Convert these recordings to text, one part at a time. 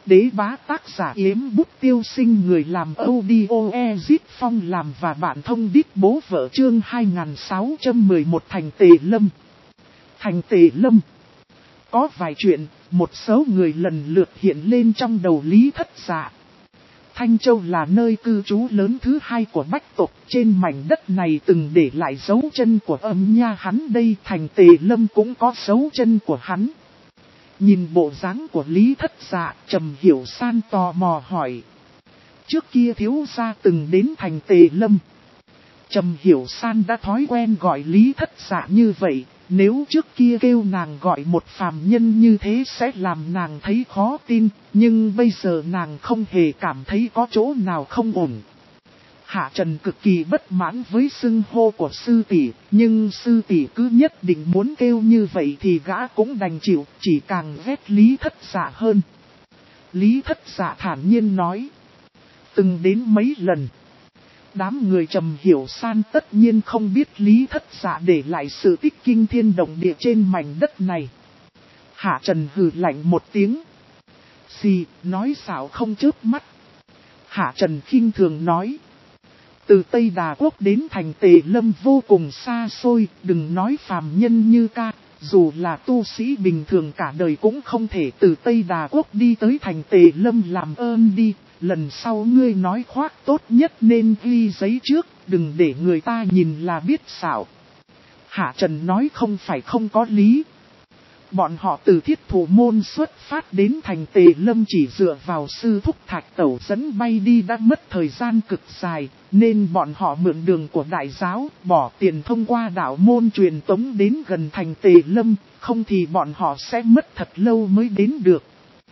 đế bá tác giả Yếm Bút Tiêu Sinh, người làm audio Ezit Phong làm và bạn thông đít bố vợ, chương 2611 Thành Tề Lâm. Thành Tề Lâm. Có vài chuyện, một số người lần lượt hiện lên trong đầu Lý Thất Dạ. Thanh Châu là nơi cư trú lớn thứ hai của Bách tộc, trên mảnh đất này từng để lại dấu chân của Âm Nha hắn đây, Thành Tề Lâm cũng có dấu chân của hắn. Nhìn bộ dáng của Lý Thất Dạ, Trầm Hiểu San tò mò hỏi. Trước kia thiếu gia từng đến Thành Tề Lâm. Trầm Hiểu San đã thói quen gọi Lý Thất Dạ như vậy, nếu trước kia kêu nàng gọi một phàm nhân như thế sẽ làm nàng thấy khó tin, nhưng bây giờ nàng không hề cảm thấy có chỗ nào không ổn. Hạ Trần cực kỳ bất mãn với xưng hô của sư tỷ, nhưng sư tỷ cứ nhất định muốn kêu như vậy thì gã cũng đành chịu, chỉ càng ghét Lý Thất Dạ hơn. Lý Thất Dạ thản nhiên nói. Từng đến mấy lần. Đám người Trầm Hiểu San tất nhiên không biết Lý Thất Dạ để lại sự tích kinh thiên động địa trên mảnh đất này. Hạ Trần hừ lạnh một tiếng. Xì, nói xạo không chớp mắt. Hạ Trần khinh thường nói. Từ Tây Đà Quốc đến Thành Tề Lâm vô cùng xa xôi, đừng nói phàm nhân như ca, dù là tu sĩ bình thường cả đời cũng không thể từ Tây Đà Quốc đi tới Thành Tề Lâm, làm ơn đi, lần sau ngươi nói khoác tốt nhất nên ghi giấy trước, đừng để người ta nhìn là biết xạo. Hạ Trần nói không phải không có lý. Bọn họ từ Thiết Thủ Môn xuất phát đến Thành Tề Lâm chỉ dựa vào sư thúc Thạch Tẩu dẫn bay đi đã mất thời gian cực dài, nên bọn họ mượn đường của đại giáo, bỏ tiền thông qua đạo môn truyền tống đến gần Thành Tề Lâm, không thì bọn họ sẽ mất thật lâu mới đến được.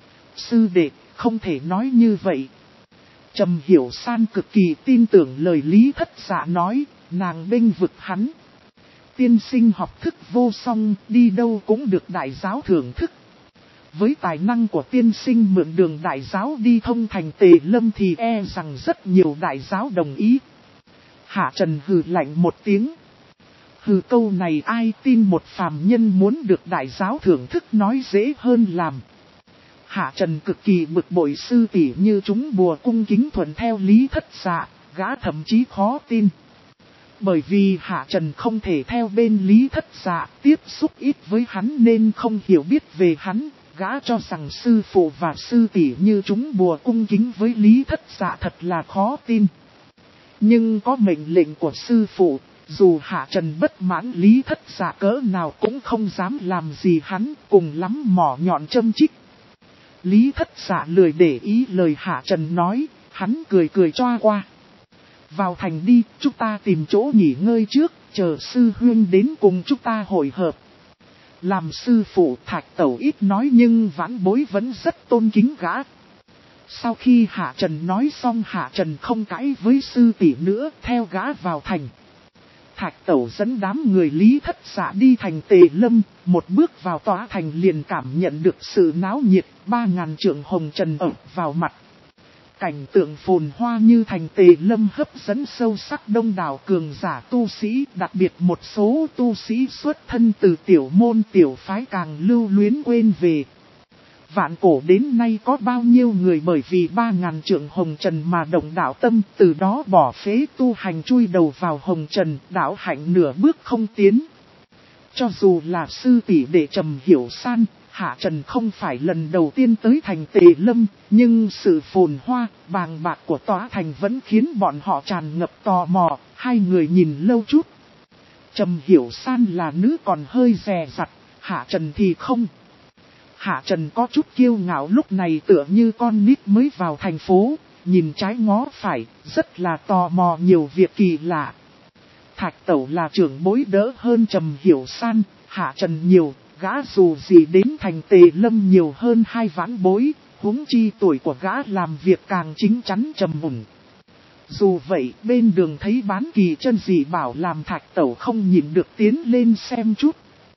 Sư đệ, không thể nói như vậy. Trầm Hiểu San cực kỳ tin tưởng lời Lý Thất Dạ nói, nàng bênh vực hắn. Tiên sinh học thức vô song, đi đâu cũng được đại giáo thưởng thức. Với tài năng của tiên sinh mượn đường đại giáo đi thông Thành Tề Lâm thì e rằng rất nhiều đại giáo đồng ý. Hạ Trần hừ lạnh một tiếng. Hừ, câu này ai tin, một phàm nhân muốn được đại giáo thưởng thức nói dễ hơn làm. Hạ Trần cực kỳ bực bội sư tỷ như chúng bùa cung kính thuận theo Lý Thất Dạ, gã thậm chí khó tin. Bởi vì Hạ Trần không thể theo bên Lý Thất Dạ, tiếp xúc ít với hắn nên không hiểu biết về hắn, gã cho rằng sư phụ và sư tỷ như chúng bùa cung kính với Lý Thất Dạ thật là khó tin. Nhưng có mệnh lệnh của sư phụ, dù Hạ Trần bất mãn Lý Thất Dạ cỡ nào cũng không dám làm gì hắn, cùng lắm mỏ nhọn châm chích. Lý Thất Dạ lười để ý lời Hạ Trần nói, hắn cười cười choa qua. Vào thành đi, chúng ta tìm chỗ nghỉ ngơi trước, chờ sư huynh đến cùng chúng ta hội hợp. Làm sư phụ Thạch Tẩu ít nói nhưng vãn bối vẫn rất tôn kính gã. Sau khi Hạ Trần nói xong, Hạ Trần không cãi với sư tỷ nữa, theo gã vào thành. Thạch Tẩu dẫn đám người Lý Thất Dạ đi Thành Tề Lâm, một bước vào tòa thành liền cảm nhận được sự náo nhiệt, 3000 trượng hồng trần ập vào mặt. Cảnh tượng phồn hoa như Thành Tề Lâm hấp dẫn sâu sắc đông đảo cường giả tu sĩ, đặc biệt một số tu sĩ xuất thân từ tiểu môn tiểu phái càng lưu luyến quên về. Vạn cổ đến nay có bao nhiêu người bởi vì 3000 trượng hồng trần mà động đạo tâm, từ đó bỏ phế tu hành chui đầu vào hồng trần, đạo hạnh nửa bước không tiến. Cho dù là sư tỷ đệ Trầm Hiểu San, Hạ Trần không phải lần đầu tiên tới Thành Tề Lâm, nhưng sự phồn hoa, bàng bạc của tòa thành vẫn khiến bọn họ tràn ngập tò mò, hai người nhìn lâu chút. Trầm Hiểu San là nữ còn hơi dè dặt, Hạ Trần thì không. Hạ Trần có chút kiêu ngạo, lúc này tựa như con nít mới vào thành phố, nhìn trái ngó phải, rất là tò mò nhiều việc kỳ lạ. Thạch Tẩu là trưởng bối đỡ hơn Trầm Hiểu San, Hạ Trần nhiều, gã dù gì đến Thành Tề Lâm nhiều hơn 2 vãn bối, huống chi tuổi của gã làm việc càng chính chắn trầm mùn. Dù vậy, bên đường thấy bán kỳ chân dị bảo làm Thạch Tẩu không nhìn được tiến lên xem chút.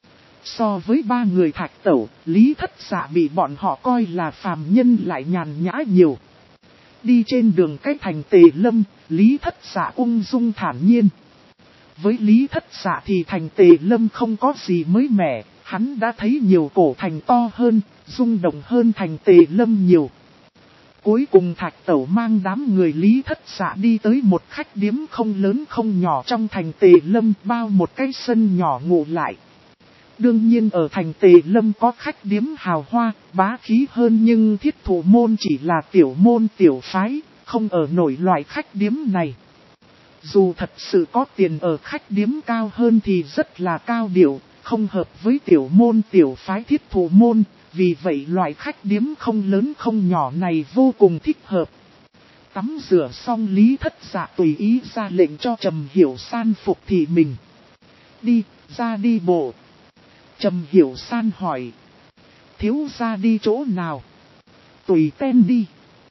So với 3 người Thạch Tẩu, Lý Thất Dạ bị bọn họ coi là phàm nhân lại nhàn nhã nhiều. Đi trên đường cách Thành Tề Lâm, Lý Thất Dạ ung dung thản nhiên. Với Lý Thất Dạ thì Thành Tề Lâm không có gì mới mẻ, hắn đã thấy nhiều cổ thành to hơn, rung động hơn Thành Tề Lâm nhiều. Cuối cùng Thạch Tẩu mang đám người Lý Thất Dạ đi tới một khách điếm không lớn không nhỏ trong thành Tề Lâm, bao một cái sân nhỏ ngủ lại. Đương nhiên ở thành Tề Lâm có khách điếm hào hoa, bá khí hơn, nhưng Thiết Thủ môn chỉ là tiểu môn tiểu phái, không ở nổi loại khách điếm này. Dù thật sự có tiền ở khách điếm cao hơn thì rất là cao điệu, không hợp với tiểu môn tiểu phái Thiết Thủ môn, vì vậy loại khách điếm không lớn không nhỏ này vô cùng thích hợp. Tắm rửa xong Lý Thất Dạ tùy ý ra lệnh cho Trầm Hiểu San phục thị mình. Đi, ra đi bộ. Trầm Hiểu San hỏi. Thiếu gia đi chỗ nào? Tùy tên đi.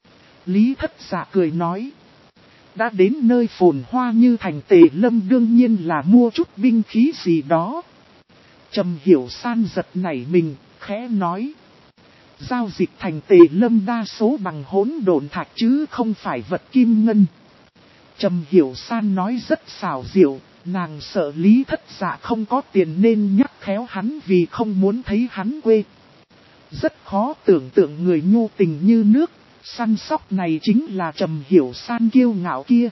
Lý Thất Dạ cười nói. Đã đến nơi phồn hoa như thành Tề Lâm đương nhiên là mua chút binh khí gì đó. Trầm Hiểu San giật nảy mình, khẽ nói. Giao dịch thành Tề Lâm đa số bằng hỗn độn thạch chứ không phải vật kim ngân. Trầm Hiểu San nói rất xảo diệu, nàng sợ Lý Thất Dạ không có tiền nên nhắc khéo hắn vì không muốn thấy hắn quê. Rất khó tưởng tượng người nhu tình như nước, săn sóc này chính là Trầm Hiểu San kiêu ngạo kia.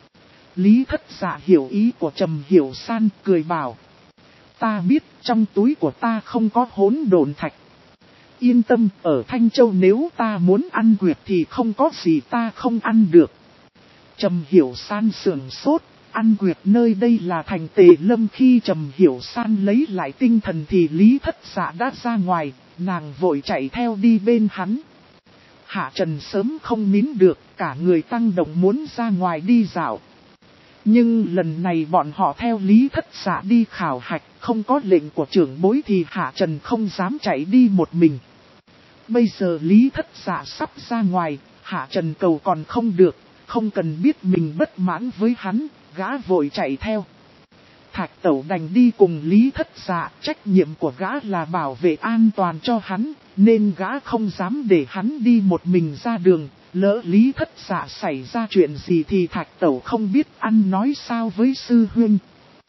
Lý Thất Dạ hiểu ý của Trầm Hiểu San, cười bảo. Ta biết trong túi của ta không có hỗn độn thạch. Yên tâm, ở Thanh Châu nếu ta muốn ăn quyệt thì không có gì ta không ăn được. Trầm Hiểu San sườn sốt, ăn quyệt nơi đây là thành Tề Lâm. Khi Trầm Hiểu San lấy lại tinh thần thì Lý Thất Dạ đã ra ngoài, nàng vội chạy theo đi bên hắn. Hạ Trần sớm không nín được, cả người tăng động muốn ra ngoài đi dạo. Nhưng lần này bọn họ theo Lý Thất Dạ đi khảo hạch, không có lệnh của trưởng bối thì Hạ Trần không dám chạy đi một mình. Bây giờ Lý Thất Dạ sắp ra ngoài, Hạ Trần cầu còn không được, không cần biết mình bất mãn với hắn, gã vội chạy theo. Thạch Tẩu đành đi cùng Lý Thất Dạ, trách nhiệm của gã là bảo vệ an toàn cho hắn, nên gã không dám để hắn đi một mình ra đường. Lỡ Lý Thất Dạ xảy ra chuyện gì thì Thạch Tẩu không biết ăn nói sao với sư huynh.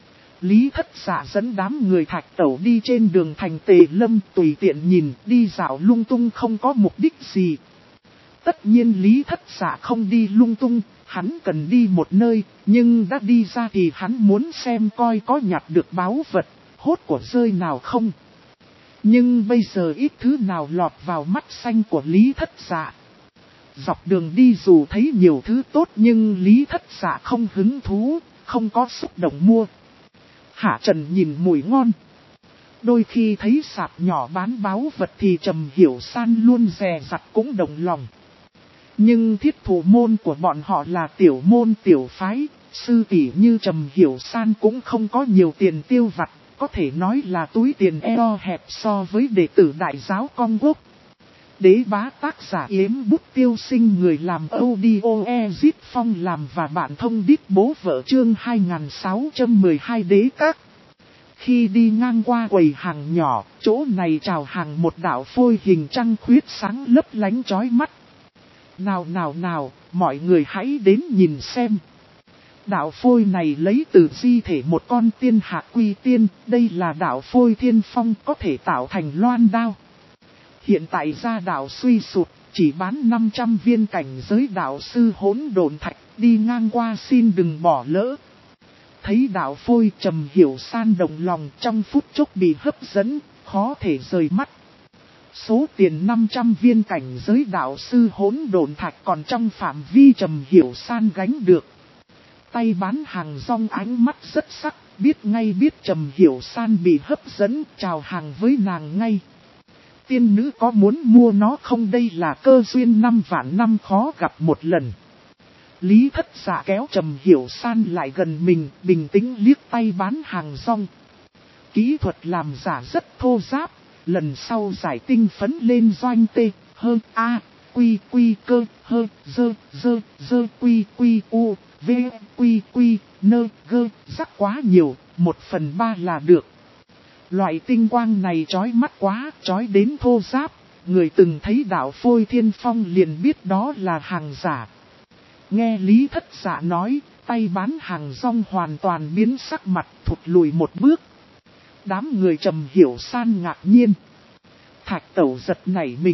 Lý Thất Dạ dẫn đám người Thạch Tẩu đi trên đường thành Tề Lâm, tùy tiện nhìn, đi dạo lung tung không có mục đích gì. Tất nhiên Lý Thất Dạ không đi lung tung, hắn cần đi một nơi, nhưng đã đi ra thì hắn muốn xem coi có nhặt được báu vật, hốt của rơi nào không. Nhưng bây giờ ít thứ nào lọt vào mắt xanh của Lý Thất Dạ. Dọc đường đi dù thấy nhiều thứ tốt nhưng Lý Thất Dạ không hứng thú, không có xúc động mua. Hạ Trần nhìn mùi ngon. Đôi khi thấy sạp nhỏ bán báu vật thì Trầm Hiểu San luôn dè dặt cũng động lòng. Nhưng Thiết Thủ môn của bọn họ là tiểu môn tiểu phái, sư tỷ như Trầm Hiểu San cũng không có nhiều tiền tiêu vặt, có thể nói là túi tiền eo hẹp so với đệ tử đại giáo Cong Quốc. Đế bá tác giả Yếm Bút Tiêu Sinh, người làm audio Ezit Phong làm và bạn thông đít bố vợ chương 2612 đế các. Khi đi ngang qua quầy hàng nhỏ, chỗ này chào hàng một đạo phôi hình trăng khuyết sáng lấp lánh chói mắt. Nào, mọi người hãy đến nhìn xem. Đạo phôi này lấy từ di thể một con tiên hạ quy tiên, đây là đạo phôi thiên phong có thể tạo thành loan đao. Hiện tại gia đạo suy sụt, chỉ bán 500 viên cảnh giới đạo sư hỗn độn thạch, đi ngang qua xin đừng bỏ lỡ. Thấy đạo phôi Trầm Hiểu San động lòng, trong phút chốc bị hấp dẫn, khó thể rời mắt. Số tiền 500 viên cảnh giới đạo sư hỗn độn thạch còn trong phạm vi Trầm Hiểu San gánh được. Tay bán hàng rong ánh mắt rất sắc, biết Trầm Hiểu San bị hấp dẫn, chào hàng với nàng ngay. Tiên nữ có muốn mua nó không, đây là cơ duyên 5 vạn năm khó gặp một lần. Lý Thất Dạ kéo Trầm Hiểu San lại gần mình, bình tĩnh liếc tay bán hàng rong. Kỹ thuật làm giả rất thô ráp, lần sau giải tinh phấn lên doanh tê, hơn a, quy cơ, hơn dơ quy u, v quy nơ gơ, rắc quá nhiều, 1/3 là được. Loại tinh quang này chói mắt quá, chói đến thô ráp, người từng thấy đạo phôi thiên phong liền biết đó là hàng giả. Nghe Lý Thất Dạ nói, tay bán hàng rong hoàn toàn biến sắc mặt, thụt lùi một bước. Đám người Trầm Hiểu San ngạc nhiên. Thạch Tẩu giật nảy mình,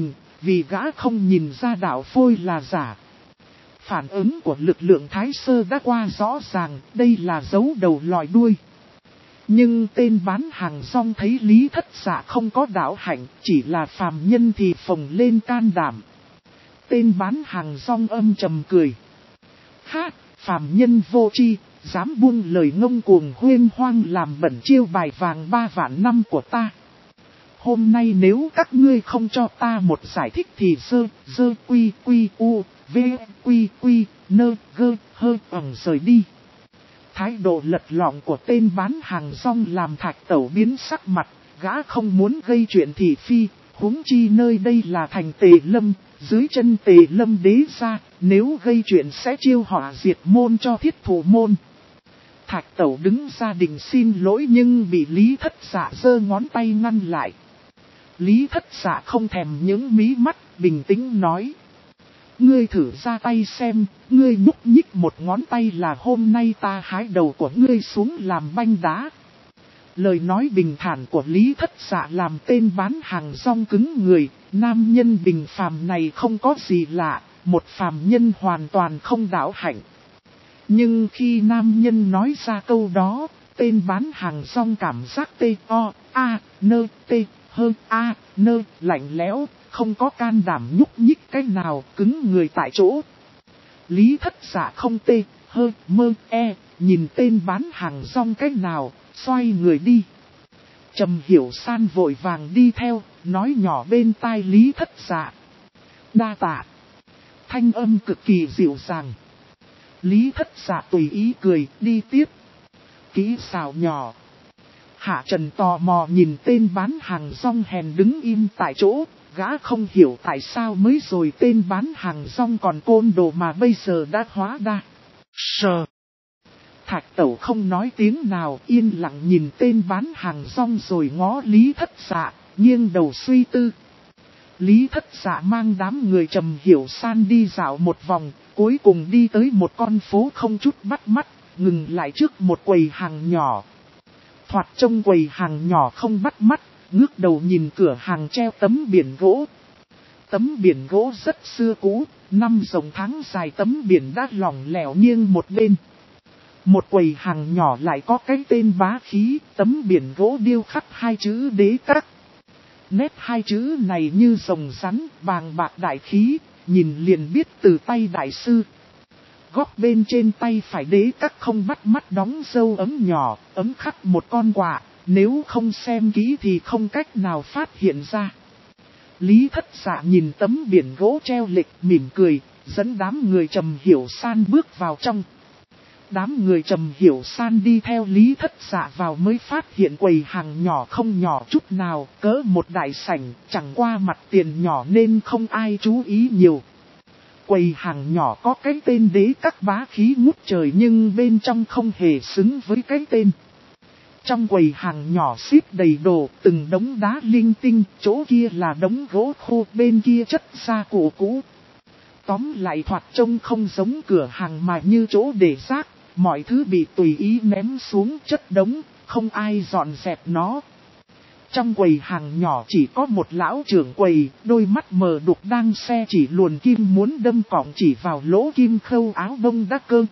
vì gã không nhìn ra đạo phôi là giả. Phản ứng của lực lượng Thái Sơ đã qua rõ ràng, đây là dấu đầu lòi đuôi. Nhưng tên bán hàng rong thấy Lý Thất Dạ không có đạo hạnh, chỉ là phàm nhân thì phồng lên can đảm. Tên bán hàng rong âm trầm cười. Ha, phàm nhân vô tri, dám buông lời ngông cuồng huyên hoang làm bẩn chiêu bài vàng 3 vạn năm của ta. Hôm nay nếu các ngươi không cho ta một giải thích thì dơ quy u, v quy nơ gơ hơ rời đi. Thái độ lật lọng của tên bán hàng rong làm Thạch Tẩu biến sắc mặt, gã không muốn gây chuyện thị phi, huống chi nơi đây là thành Tề Lâm, dưới chân Tề Lâm đế gia, nếu gây chuyện sẽ chiêu họa diệt môn cho Thiết Thủ môn. Thạch Tẩu đứng ra định xin lỗi nhưng bị Lý Thất Dạ giơ ngón tay ngăn lại. Lý Thất Dạ không thèm những mí mắt, bình tĩnh nói. Ngươi thử ra tay xem, ngươi nhúc nhích một ngón tay là hôm nay ta hái đầu của ngươi xuống làm banh đá. Lời nói bình thản của Lý Thất Dạ làm tên bán hàng rong cứng người, nam nhân bình phàm này không có gì lạ, một phàm nhân hoàn toàn không đạo hạnh. Nhưng khi nam nhân nói ra câu đó, tên bán hàng rong cảm giác lạnh lẽo, không có can đảm nhúc nhích cái nào, cứng người tại chỗ. Lý Thất Dạ không nhìn tên bán hàng rong cái nào, xoay người đi. Trầm Hiểu San vội vàng đi theo, nói nhỏ bên tai Lý Thất Dạ. Đa tạ. Thanh âm cực kỳ dịu dàng. Lý Thất Dạ tùy ý cười, đi tiếp. Kỹ xảo nhỏ. Hạ Trần tò mò nhìn tên bán hàng rong hèn đứng im tại chỗ, gã không hiểu tại sao mới rồi tên bán hàng rong còn côn đồ mà bây giờ đã hóa đa. Thạch Tẩu không nói tiếng nào, yên lặng nhìn tên bán hàng rong rồi ngó Lý Thất Dạ, nghiêng đầu suy tư. Lý Thất Dạ mang đám người Trầm Hiểu San đi dạo một vòng, cuối cùng đi tới một con phố không chút bắt mắt, ngừng lại trước một quầy hàng nhỏ. Thoạt trông quầy hàng nhỏ không bắt mắt, ngước đầu nhìn cửa hàng treo tấm biển gỗ. Tấm biển gỗ rất xưa cũ, năm rồng tháng dài tấm biển đã lỏng lẻo nghiêng một bên. Một quầy hàng nhỏ lại có cái tên bá khí, tấm biển gỗ điêu khắc hai chữ Đế Các. Nét hai chữ này như rồng rắn, bàng bạc đại khí, nhìn liền biết từ tay đại sư. Góc bên trên tay phải Đế Các không bắt mắt đóng dâu ấm nhỏ, ấm khắc một con quạ, nếu không xem kỹ thì không cách nào phát hiện ra. Lý Thất Dạ nhìn tấm biển gỗ treo lịch mỉm cười, dẫn đám người Trầm Hiểu San bước vào trong. Đám người Trầm Hiểu San đi theo Lý Thất Dạ vào mới phát hiện quầy hàng nhỏ không nhỏ chút nào, cỡ một đại sảnh, chẳng qua mặt tiền nhỏ nên không ai chú ý nhiều. Quầy hàng nhỏ có cái tên Đế Các bá khí ngút trời nhưng bên trong không hề xứng với cái tên. Trong quầy hàng nhỏ xếp đầy đồ, từng đống đá linh tinh, chỗ kia là đống gỗ khô, bên kia chất gia cụ cũ. Tóm lại thoạt trông không giống cửa hàng mà như chỗ để rác, mọi thứ bị tùy ý ném xuống chất đống, không ai dọn dẹp nó. Trong quầy hàng nhỏ chỉ có một lão trưởng quầy, đôi mắt mờ đục đang xe chỉ luồn kim muốn đâm cọng chỉ vào lỗ kim khâu áo bông đắc cơ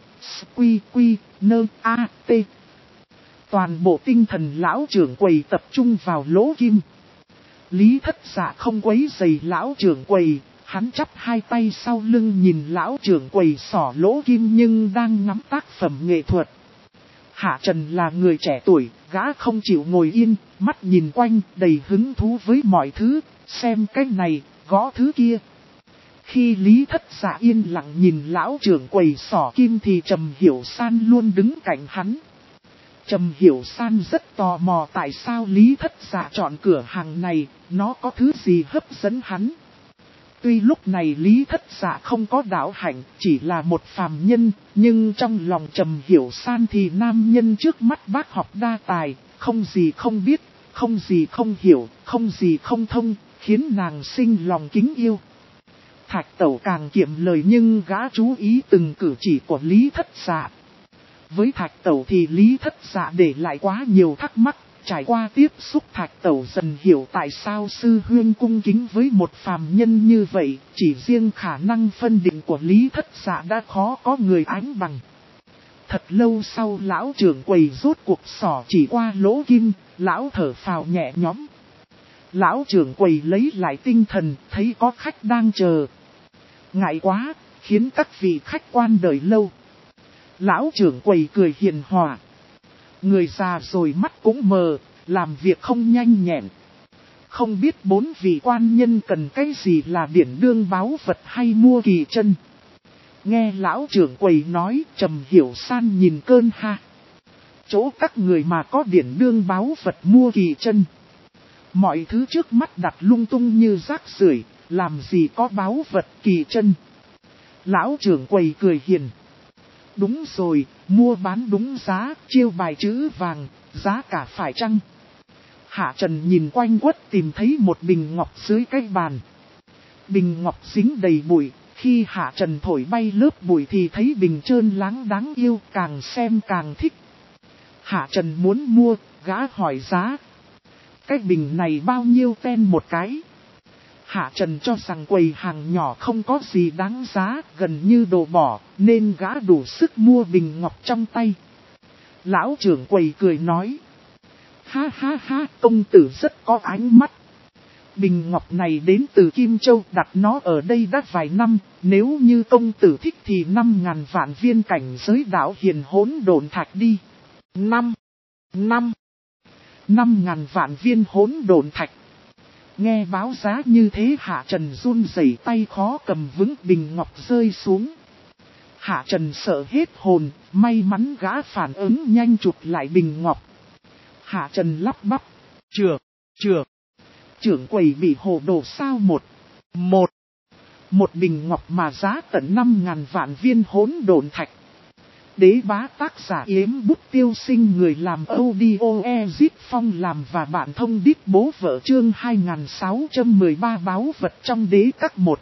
t. Toàn bộ tinh thần lão trưởng quầy tập trung vào lỗ kim. Lý Thất Dạ không quấy rầy lão trưởng quầy, hắn chắp hai tay sau lưng nhìn lão trưởng quầy xỏ lỗ kim nhưng đang ngắm tác phẩm nghệ thuật. Hạ Trần là người trẻ tuổi, gã không chịu ngồi yên, mắt nhìn quanh đầy hứng thú với mọi thứ, xem cái này, gõ thứ kia. Khi Lý Thất Dạ yên lặng nhìn lão trưởng quầy xỏ kim thì Trầm Hiểu San luôn đứng cạnh hắn. Trầm Hiểu San rất tò mò tại sao Lý Thất Dạ chọn cửa hàng này, nó có thứ gì hấp dẫn hắn. Tuy lúc này Lý Thất Dạ không có đạo hạnh, chỉ là một phàm nhân, nhưng trong lòng Trầm Hiểu San thì nam nhân trước mắt bác học đa tài, không gì không biết, không gì không hiểu, không gì không thông, khiến nàng sinh lòng kính yêu. Thạch Tẩu càng kiệm lời nhưng gã chú ý từng cử chỉ của Lý Thất Dạ. Với Thạch Tẩu thì Lý Thất Dạ để lại quá nhiều thắc mắc, Trải qua tiếp xúc Thạch Tẩu dần hiểu tại sao sư huynh cung kính với một phàm nhân như vậy, chỉ riêng khả năng phân định của Lý Thất Dạ đã khó có người ánh bằng. Thật lâu sau lão trưởng quầy rốt cuộc xỏ chỉ qua lỗ kim, lão thở phào nhẹ nhõm. Lão trưởng quầy lấy lại tinh thần, thấy có khách đang chờ. Ngại quá, khiến các vị khách quan đợi lâu. Lão trưởng quầy cười hiền hòa. Người già rồi mắt cũng mờ, làm việc không nhanh nhẹn. Không biết 4 vị quan nhân cần cái gì là điển đương báu vật hay mua kỳ chân. Nghe lão trưởng quầy nói, Trầm Hiểu San nhìn cơn ha. Chỗ các người mà có điển đương báu vật mua kỳ chân. Mọi thứ trước mắt đặt lung tung như rác rưởi, làm gì có báu vật kỳ chân. Lão trưởng quầy cười hiền. Đúng rồi, mua bán đúng giá, chiêu bài chữ vàng, giá cả phải chăng? Hạ Trần nhìn quanh quất tìm thấy một bình ngọc dưới cái bàn. Bình ngọc dính đầy bụi, khi Hạ Trần thổi bay lớp bụi thì thấy bình trơn láng đáng yêu, càng xem càng thích. Hạ Trần muốn mua, gã hỏi giá. Cái bình này bao nhiêu ten một cái? Hạ Trần cho rằng quầy hàng nhỏ không có gì đáng giá, gần như đồ bỏ, nên gã đủ sức mua bình ngọc trong tay. Lão trưởng quầy cười nói. Ha ha ha, công tử rất có ánh mắt. Bình ngọc này đến từ Kim Châu, đặt nó ở đây đã vài năm, nếu như công tử thích thì 5.000 vạn viên cảnh giới đạo hiền hỗn độn thạch đi. 5.000 vạn viên hỗn độn thạch. Nghe báo giá như thế Hạ Trần run rẩy tay khó cầm vững, bình ngọc rơi xuống. Hạ Trần sợ hết hồn, may mắn gã phản ứng nhanh chụp lại bình ngọc. Hạ Trần lắp bắp. Trưởng quầy bị hồ đồ sao một bình ngọc mà giá tận 5.000 vạn viên hỗn độn thạch. Đế bá tác giả Yếm Bút Tiêu Sinh, người làm audio Ezit Phong làm và bạn thông đít bố vợ, chương 2613 báu vật trong đế các 1.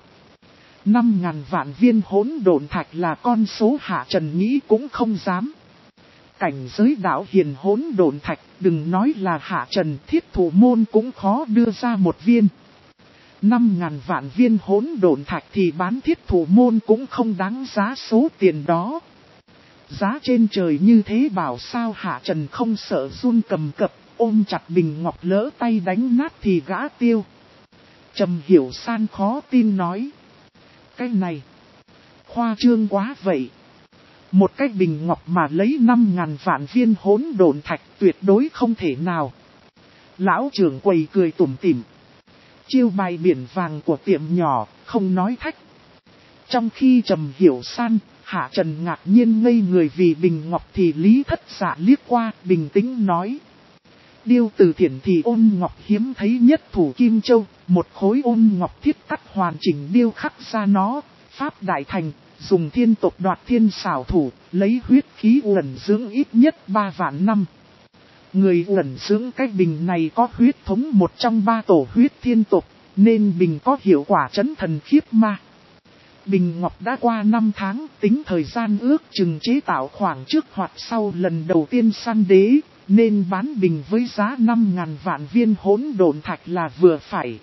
5.000 vạn viên hỗn độn thạch là con số Hạ Trần nghĩ cũng không dám. Cảnh giới đạo hiền hỗn độn thạch, đừng nói là Hạ Trần, Thiết Thủ Môn cũng khó đưa ra một viên. 5.000 vạn viên hỗn độn thạch thì bán Thiết Thủ Môn cũng không đáng giá số tiền đó. Giá trên trời như thế bảo sao Hạ Trần không sợ run cầm cập, ôm chặt bình ngọc lỡ tay đánh nát thì gã tiêu. Trầm Hiểu San khó tin nói. Cái này, khoa trương quá vậy. Một cái bình ngọc mà lấy 5.000 vạn viên hỗn độn thạch tuyệt đối không thể nào. Lão trưởng quầy cười tủm tỉm. Chiêu bài biển vàng của tiệm nhỏ, không nói thách. Trong khi Trầm Hiểu San, Hạ Trần ngạc nhiên ngây người vì bình ngọc thì Lý Thất Dạ liếc qua, bình tĩnh nói. Điêu từ thiển thì ôn ngọc hiếm thấy nhất thủ Kim Châu, một khối ôn ngọc thiết cắt hoàn chỉnh điêu khắc ra nó, pháp đại thành, dùng thiên tộc đoạt thiên xảo thủ, lấy huyết khí uẩn dưỡng ít nhất 3 vạn năm. Người uẩn dưỡng cái bình này có huyết thống một trong 3 tổ huyết thiên tộc, nên bình có hiệu quả trấn thần khiếp ma. Bình ngọc đã qua 5 tháng, tính thời gian ước chừng chế tạo khoảng trước hoặc sau lần đầu tiên săn đế, nên bán bình với giá 5.000 vạn viên hỗn độn thạch là vừa phải.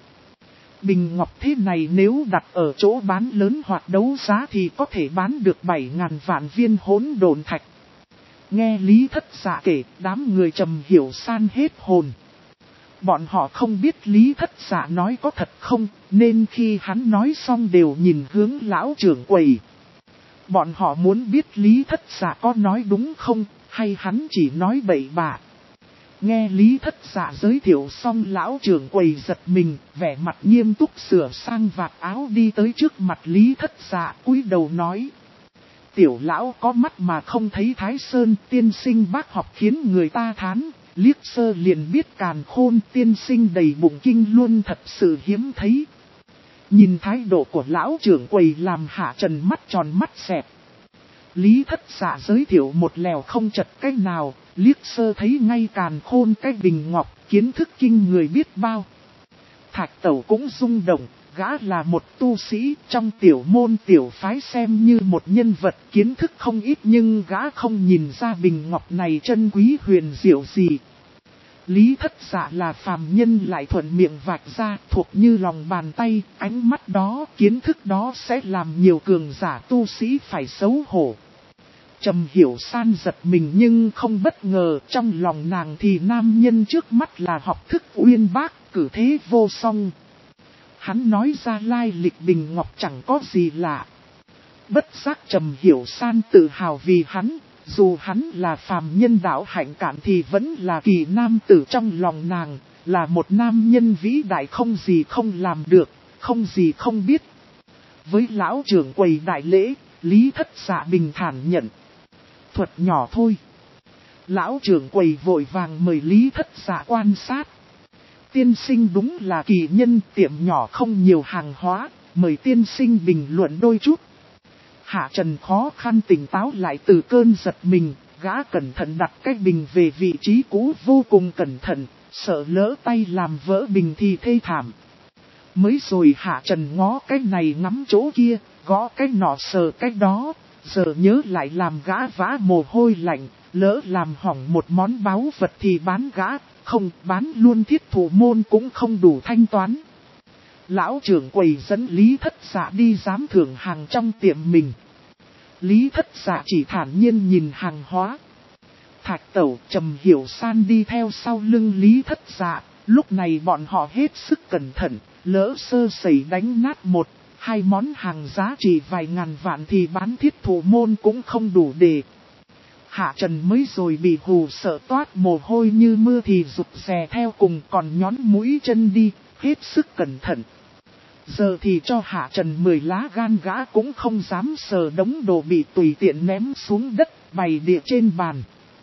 Bình ngọc thế này nếu đặt ở chỗ bán lớn hoặc đấu giá thì có thể bán được 7.000 vạn viên hỗn độn thạch. Nghe Lý Thất Dạ kể, đám người Trầm Hiểu San hết hồn. Bọn họ không biết Lý Thất Dạ nói có thật không, nên khi hắn nói xong đều nhìn hướng lão trưởng quầy. Bọn họ muốn biết Lý Thất Dạ có nói đúng không, hay hắn chỉ nói bậy bạ. Nghe Lý Thất Dạ giới thiệu xong lão trưởng quầy giật mình, vẻ mặt nghiêm túc sửa sang vạt áo đi tới trước mặt Lý Thất Dạ cúi đầu nói. Tiểu lão có mắt mà không thấy Thái Sơn, tiên sinh bác học khiến người ta thán, liếc sơ liền biết càn khôn, tiên sinh đầy bụng kinh luôn thật sự hiếm thấy. Nhìn thái độ của lão trưởng quầy làm Hạ Trần mắt tròn mắt xẹp. Lý Thất Dạ giới thiệu một lèo không chật cái nào, liếc sơ thấy ngay càn khôn cái bình ngọc, kiến thức kinh người biết bao. Thạch Tẩu cũng rung động, gã là một tu sĩ trong tiểu môn tiểu phái xem như một nhân vật kiến thức không ít nhưng gã không nhìn ra bình ngọc này chân quý huyền diệu gì. Lý Thất Dạ là phàm nhân lại thuận miệng vạch ra thuộc như lòng bàn tay, ánh mắt đó, kiến thức đó sẽ làm nhiều cường giả tu sĩ phải xấu hổ. Trầm Hiểu San giật mình nhưng không bất ngờ, trong lòng nàng thì nam nhân trước mắt là học thức uyên bác, cử thế vô song. Hắn nói ra lai lịch Bình Ngọc chẳng có gì lạ. Bất giác Trầm Hiểu San tự hào vì hắn, dù hắn là phàm nhân đạo hạnh cạn thì vẫn là kỳ nam tử trong lòng nàng, là một nam nhân vĩ đại không gì không làm được, không gì không biết. Với lão trưởng quầy đại lễ, Lý Thất Dạ bình thản nhận. Thuật nhỏ thôi. Lão trưởng quầy vội vàng mời Lý Thất Dạ quan sát. Tiên sinh đúng là kỳ nhân, tiệm nhỏ không nhiều hàng hóa, mời tiên sinh bình luận đôi chút. Hạ Trần khó khăn tỉnh táo lại từ cơn giật mình, gã cẩn thận đặt cái bình về vị trí cũ vô cùng cẩn thận, sợ lỡ tay làm vỡ bình thì thê thảm. Mới rồi Hạ Trần ngó cái này ngắm chỗ kia, gõ cái nọ sờ cái đó, giờ nhớ lại làm gã vã mồ hôi lạnh, lỡ làm hỏng một món báu vật thì bán gã, không bán luôn thiết thủ môn cũng không đủ thanh toán. Lão trưởng quầy dẫn Lý Thất Dạ đi giám thưởng hàng trong tiệm mình. Lý Thất Dạ chỉ thản nhiên nhìn hàng hóa. Thạch Tẩu, Trầm Hiểu San đi theo sau lưng Lý Thất Dạ, lúc này bọn họ hết sức cẩn thận, lỡ sơ sẩy đánh nát một, hai món hàng giá trị vài ngàn vạn thì bán thiết thủ môn cũng không đủ để. Hạ Trần mới rồi bị hù sợ toát mồ hôi như mưa thì rụt rè theo cùng, còn nhón mũi chân đi, hết sức cẩn thận. Giờ thì cho Hạ Trần 10 lá gan gã cũng không dám sờ đống đồ bị tùy tiện ném xuống đất bày địa trên bàn.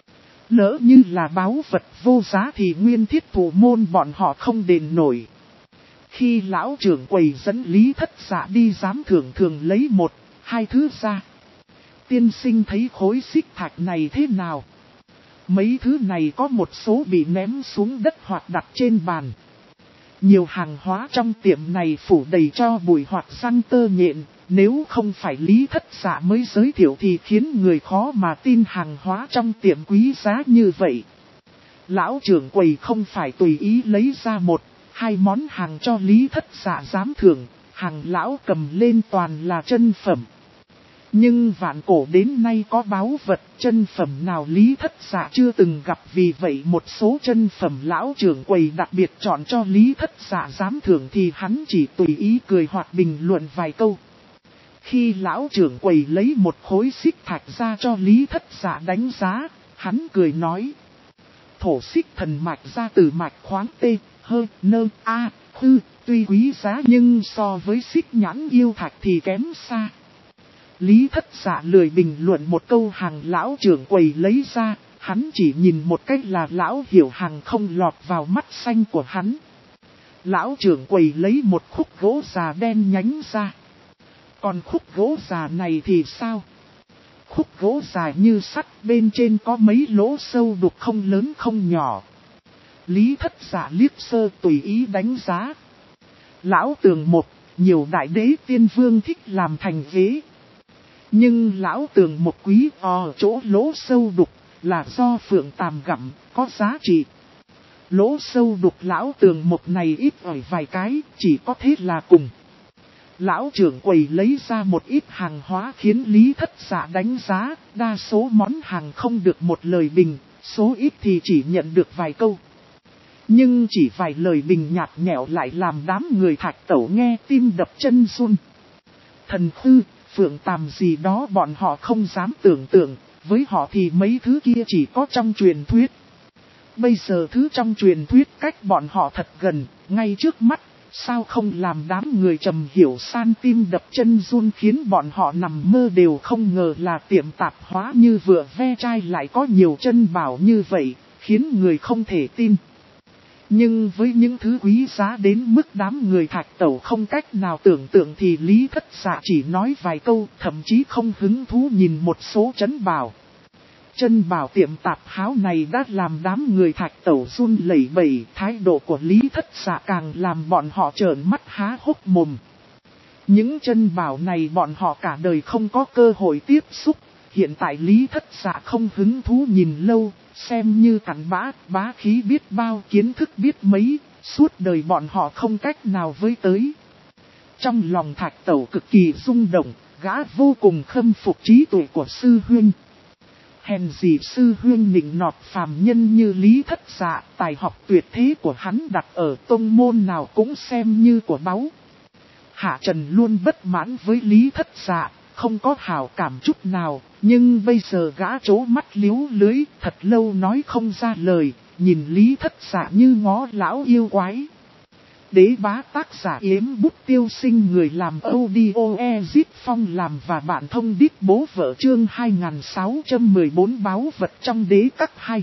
Lỡ như là báu vật vô giá thì nguyên thiết thủ môn bọn họ không đền nổi. Khi lão trưởng quầy dẫn Lý Thất Dạ đi giám thưởng thường lấy một, hai thứ ra. Tiên sinh thấy khối xích thạch này thế nào? Mấy thứ này có một số bị ném xuống đất hoặc đặt trên bàn. Nhiều hàng hóa trong tiệm này phủ đầy cho bụi hoặc răng tơ nhện, nếu không phải Lý Thất Dạ mới giới thiệu thì khiến người khó mà tin hàng hóa trong tiệm quý giá như vậy. Lão trưởng quầy không phải tùy ý lấy ra một, hai món hàng cho Lý Thất Dạ giám thưởng, hàng lão cầm lên toàn là chân phẩm. Nhưng vạn cổ đến nay có báu vật chân phẩm nào Lý Thất Dạ chưa từng gặp, vì vậy một số chân phẩm lão trưởng quầy đặc biệt chọn cho Lý Thất Dạ giám thưởng thì hắn chỉ tùy ý cười hoặc bình luận vài câu. Khi lão trưởng quầy lấy một khối xích thạch ra cho Lý Thất Dạ đánh giá, hắn cười nói. Thổ xích thần mạch ra từ mạch khoáng T, Hơ, Nơ, A, Hư, tuy quý giá nhưng so với xích nhãn yêu thạch thì kém xa. Lý Thất Dạ lười bình luận một câu hàng lão trưởng quầy lấy ra, hắn chỉ nhìn một cách là lão hiểu hàng không lọt vào mắt xanh của hắn. Lão trưởng quầy lấy một khúc gỗ già đen nhánh ra. Còn khúc gỗ già này thì sao? Khúc gỗ dài như sắt, bên trên có mấy lỗ sâu đục không lớn không nhỏ. Lý Thất Dạ liếc sơ tùy ý đánh giá. Lão tường một, nhiều đại đế tiên vương thích làm thành ghế. Nhưng lão tường một quý ở chỗ lỗ sâu đục là do phượng tàm gặm, có giá trị. Lỗ sâu đục lão tường một này ít ỏi vài cái, chỉ có thế là cùng. Lão trưởng quầy lấy ra một ít hàng hóa khiến Lý Thất Dạ đánh giá, đa số món hàng không được một lời bình, số ít thì chỉ nhận được vài câu. Nhưng chỉ vài lời bình nhạt nhẽo lại làm đám người Thạch Tẩu nghe tim đập chân run. Thần khư, phượng tàm gì đó bọn họ không dám tưởng tượng, với họ thì mấy thứ kia chỉ có trong truyền thuyết. Bây giờ thứ trong truyền thuyết cách bọn họ thật gần, ngay trước mắt. Sao không làm đám người Trầm Hiểu San tim đập chân run, khiến bọn họ nằm mơ đều không ngờ là tiệm tạp hóa như vừa ve chai lại có nhiều chân bảo như vậy, khiến người không thể tin. Nhưng với những thứ quý giá đến mức đám người Thạch Tẩu không cách nào tưởng tượng thì Lý Thất Dạ chỉ nói vài câu, thậm chí không hứng thú nhìn một số chân bảo. Chân bảo tiệm tạp háo này đã làm đám người Thạch Tẩu run lẩy bẩy, thái độ của Lý Thất Dạ càng làm bọn họ trợn mắt há hốc mồm. Những chân bảo này bọn họ cả đời không có cơ hội tiếp xúc, Hiện tại Lý Thất Dạ không hứng thú nhìn lâu, xem như cặn bá khí biết bao, kiến thức biết mấy, suốt đời bọn họ không cách nào với tới. Trong lòng Thạch Tẩu cực kỳ rung động, gã vô cùng khâm phục trí tuệ của sư huynh. Hèn gì sư huynh nịnh nọt phàm nhân như Lý Thất Dạ, tài học tuyệt thế của hắn đặt ở tông môn nào cũng xem như của báu. Hạ Trần luôn bất mãn với Lý Thất Dạ, không có hảo cảm chút nào, nhưng bây giờ gã trố mắt liếu lưới, thật lâu nói không ra lời, nhìn Lý Thất Dạ như ngó lão yêu quái. Đế bá tác giả Yếm Bút Tiêu Sinh, người làm audio Ezit Phong làm và bạn thông đít bố vợ, chương 2614 báu vật trong đế các hai.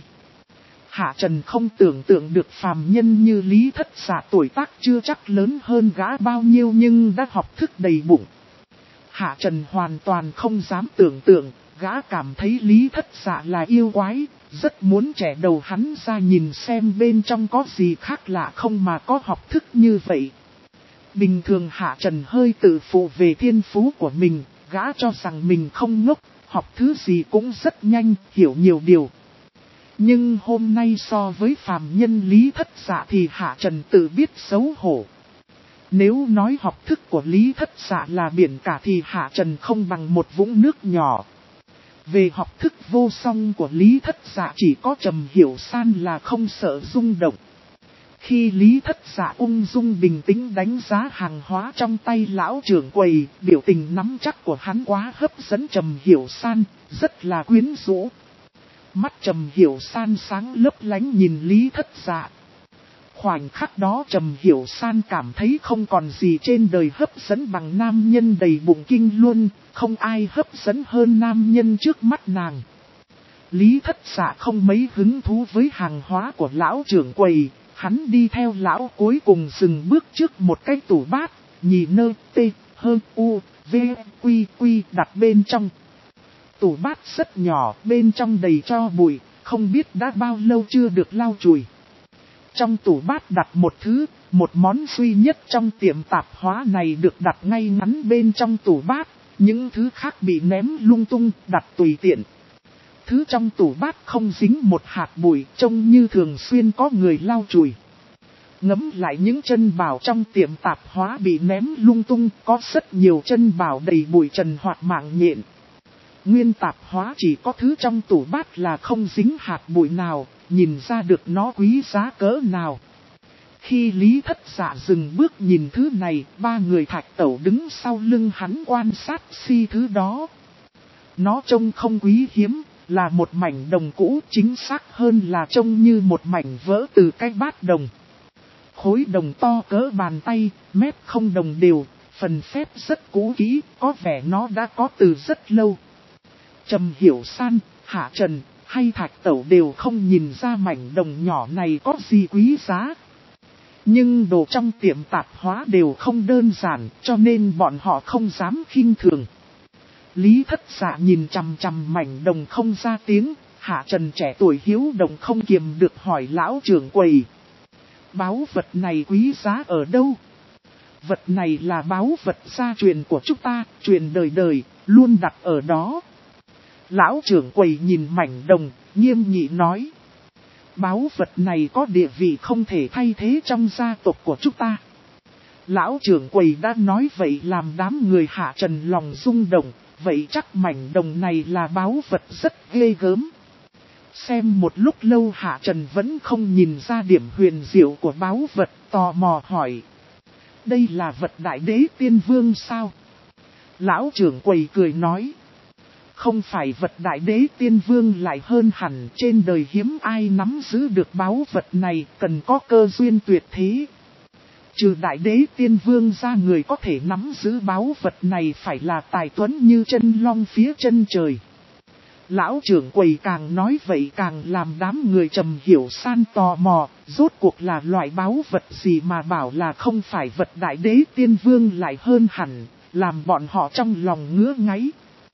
Hạ Trần không tưởng tượng được phàm nhân như Lý Thất Dạ tuổi tác chưa chắc lớn hơn gã bao nhiêu nhưng đã học thức đầy bụng. Hạ Trần hoàn toàn không dám tưởng tượng, gã cảm thấy Lý Thất Dạ là yêu quái, rất muốn trẻ đầu hắn ra nhìn xem bên trong có gì khác lạ không mà có học thức như vậy. Bình thường Hạ Trần hơi tự phụ về thiên phú của mình, gã cho rằng mình không ngốc, học thứ gì cũng rất nhanh, hiểu nhiều điều. Nhưng hôm nay so với phàm nhân Lý Thất Dạ thì Hạ Trần tự biết xấu hổ. Nếu nói học thức của Lý Thất Dạ là biển cả thì Hạ Trần không bằng một vũng nước nhỏ. Về học thức vô song của Lý Thất Dạ chỉ có Trầm Hiểu San là không sợ rung động. Khi Lý Thất Dạ ung dung bình tĩnh đánh giá hàng hóa trong tay lão trưởng quầy, biểu tình nắm chắc của hắn quá hấp dẫn Trầm Hiểu San, rất là quyến rũ. Mắt Trầm Hiểu San sáng lấp lánh nhìn Lý Thất Dạ. Khoảnh khắc đó Trầm Hiểu San cảm thấy không còn gì trên đời hấp dẫn bằng nam nhân đầy bụng kinh luân, không ai hấp dẫn hơn nam nhân trước mắt nàng. Lý Thất Dạ không mấy hứng thú với hàng hóa của lão trưởng quầy, hắn đi theo lão cuối cùng dừng bước trước một cái tủ bát, nhì nơ tê hơ u v quy quy đặt bên trong. Tủ bát rất nhỏ, bên trong đầy tro bụi, không biết đã bao lâu chưa được lau chùi. Trong tủ bát đặt một món duy nhất trong tiệm tạp hóa này được đặt ngay ngắn bên trong tủ bát, những thứ khác bị ném lung tung, đặt tùy tiện. Thứ trong tủ bát không dính một hạt bụi, trông như thường xuyên có người lau chùi. Ngẫm lại những chân bảo trong tiệm tạp hóa bị ném lung tung, có rất nhiều chân bảo đầy bụi trần hoặc mạng nhện. Nguyên tạp hóa chỉ có thứ trong tủ bát là không dính hạt bụi nào, nhìn ra được nó quý giá cỡ nào. Khi Lý Thất Dạ dừng bước nhìn thứ này, ba người Thạch Tẩu đứng sau lưng hắn quan sát thứ đó. Nó trông không quý hiếm, là một mảnh đồng cũ, chính xác hơn là trông như một mảnh vỡ từ cái bát đồng. Khối đồng to cỡ bàn tay, mép không đồng đều, phần phép rất cũ kỹ, có vẻ nó đã có từ rất lâu. Trầm Hiểu San, Hạ Trần hay Thạch Tẩu đều không nhìn ra mảnh đồng nhỏ này có gì quý giá. Nhưng đồ trong tiệm tạp hóa đều không đơn giản, cho nên bọn họ không dám khinh thường. Lý Thất Dạ nhìn chằm chằm mảnh đồng không ra tiếng, Hạ Trần trẻ tuổi hiếu động không kiềm được hỏi lão trưởng quầy. Báu vật này quý giá ở đâu? Vật này là báu vật gia truyền của chúng ta, truyền đời đời, luôn đặt ở đó. Lão trưởng quầy nhìn mảnh đồng, nghiêm nghị nói. Báu vật này có địa vị không thể thay thế trong gia tộc của chúng ta. Lão trưởng quầy đã nói vậy làm đám người Hạ Trần lòng rung động, vậy chắc mảnh đồng này là báu vật rất ghê gớm. Xem một lúc lâu Hạ Trần vẫn không nhìn ra điểm huyền diệu của báu vật, tò mò hỏi. Đây là vật đại đế tiên vương sao? Lão trưởng quầy cười nói. Không phải vật đại đế tiên vương lại hơn hẳn, trên đời hiếm ai nắm giữ được báu vật này, cần có cơ duyên tuyệt thế. Trừ đại đế tiên vương ra, người có thể nắm giữ báu vật này phải là tài tuấn như chân long phía chân trời. Lão trưởng quầy càng nói vậy càng làm đám người Trầm Hiểu San tò mò, rốt cuộc là loại báu vật gì mà bảo là không phải vật đại đế tiên vương lại hơn hẳn, làm bọn họ trong lòng ngứa ngáy.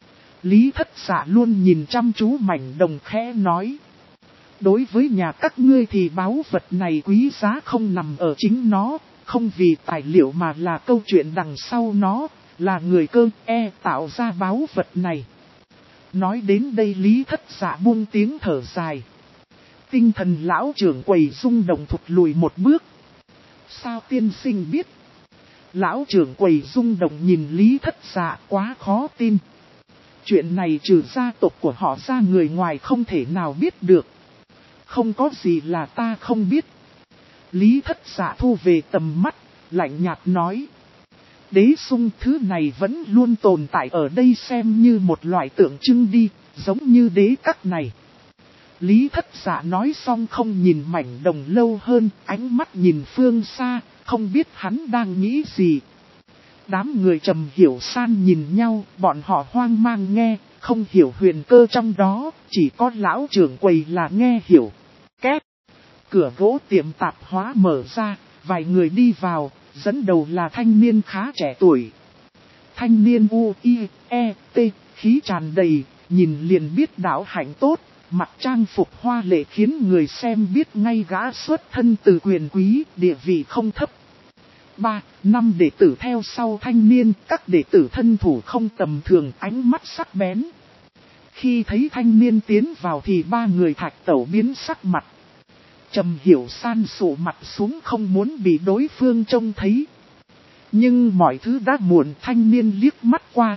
Lý Thất Dạ luôn nhìn chăm chú mảnh đồng khẽ nói. Đối với nhà các ngươi thì báu vật này quý giá không nằm ở chính nó, không vì tài liệu mà là câu chuyện đằng sau nó, là người cơ tạo ra báu vật này. Nói đến đây Lý Thất Dạ buông tiếng thở dài. Tinh thần lão trưởng quầy rung động thụt lùi một bước. Sao tiên sinh biết? Lão trưởng quầy rung động nhìn Lý Thất Dạ quá khó tin. Chuyện này trừ gia tộc của họ ra người ngoài không thể nào biết được. Không có gì là ta không biết. Lý Thất Dạ thu về tầm mắt, lạnh nhạt nói. Đế sung thứ này vẫn luôn tồn tại ở đây xem như một loại tượng trưng đi, giống như đế các này. Lý Thất Dạ nói xong không nhìn mảnh đồng lâu hơn, ánh mắt nhìn phương xa, không biết hắn đang nghĩ gì. Đám người Trầm Hiểu San nhìn nhau, bọn họ hoang mang nghe, không hiểu huyền cơ trong đó, chỉ có lão trưởng quầy là nghe hiểu. Két! Cửa gỗ tiệm tạp hóa mở ra, vài người đi vào, dẫn đầu là thanh niên khá trẻ tuổi. Thanh niên U-I-E-T, khí tràn đầy, nhìn liền biết đạo hạnh tốt, mặc trang phục hoa lệ khiến người xem biết ngay gã xuất thân từ quyền quý, địa vị không thấp. 3-5 đệ tử theo sau thanh niên, các đệ tử thân thủ không tầm thường, ánh mắt sắc bén. Khi thấy thanh niên tiến vào thì ba người Thạch Tẩu biến sắc mặt. Trầm Hiểu San sụ mặt xuống không muốn bị đối phương trông thấy. Nhưng mọi thứ đã muộn, thanh niên liếc mắt qua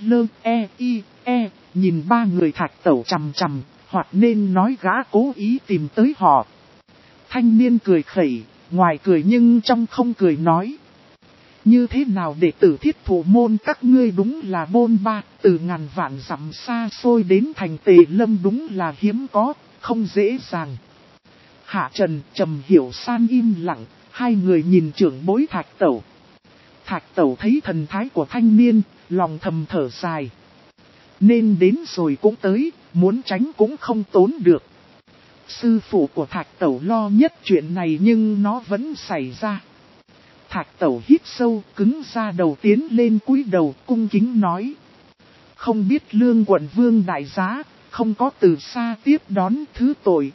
nhìn ba người Thạch Tẩu chằm chằm, hoặc nên nói gã cố ý tìm tới họ. Thanh niên cười khẩy, ngoài cười nhưng trong không cười nói. Như thế nào đệ tử Thiết Thủ môn các ngươi đúng là bôn ba, từ ngàn vạn dặm xa xôi đến thành Tề Lâm đúng là hiếm có, không dễ dàng. Hạ Trần, Trầm Hiểu San im lặng, hai người nhìn trưởng bối Thạch Tẩu. Thạch Tẩu thấy thần thái của thanh niên, lòng thầm thở dài. Nên đến rồi cũng tới, muốn tránh cũng không tốn được. Sư phụ của Thạch Tẩu lo nhất chuyện này nhưng nó vẫn xảy ra. Thạch Tẩu hít sâu, cứng ra đầu tiến lên cúi đầu cung kính nói. Không biết Lương quận vương đại giá, không có từ xa tiếp đón thứ tội.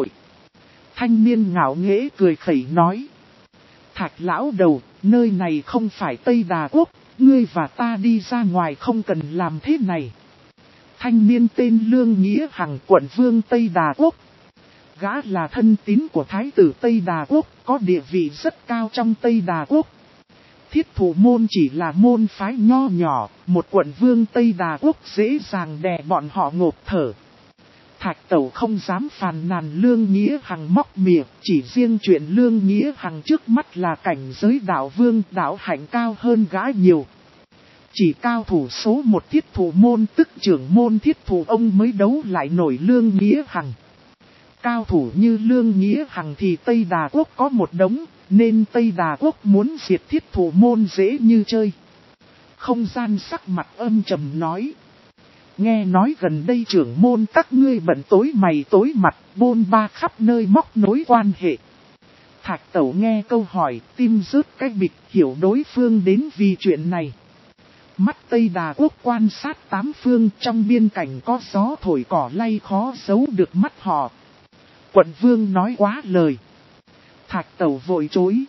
Thanh niên ngạo nghễ cười khẩy nói. Thạch lão đầu, nơi này không phải Tây Đà Quốc, ngươi và ta đi ra ngoài không cần làm thế này. Thanh niên tên Lương Nghĩa Hằng, quận vương Tây Đà Quốc. Gã là thân tín của Thái tử Tây Đà Quốc, có địa vị rất cao trong Tây Đà Quốc. Thiết Thủ môn chỉ là môn phái nho nhỏ, một quận vương Tây Đà Quốc dễ dàng đè bọn họ ngộp thở. Thạch Tẩu không dám phàn nàn Lương Nghĩa Hằng móc miệng, chỉ riêng chuyện Lương Nghĩa Hằng trước mắt là cảnh giới đạo vương, đạo hạnh cao hơn gã nhiều. Chỉ cao thủ số một Thiết Thủ môn tức trưởng môn Thiết Thủ ông mới đấu lại nổi Lương Nghĩa Hằng. Cao thủ như Lương Nghĩa Hằng thì Tây Đà Quốc có một đống, nên Tây Đà Quốc muốn diệt Thiết Thủ môn dễ như chơi. Không gian sắc mặt âm trầm nói. Nghe nói gần đây trưởng môn các ngươi bận tối mày tối mặt, bôn ba khắp nơi móc nối quan hệ. Thạch Tẩu nghe câu hỏi, tim rớt cái bịch, hiểu đối phương đến vì chuyện này. Mắt Tây Đà Quốc quan sát tám phương, trong biên cảnh có gió thổi cỏ lay khó giấu được mắt họ. Quận vương nói quá lời. Thạch Tẩu vội chối.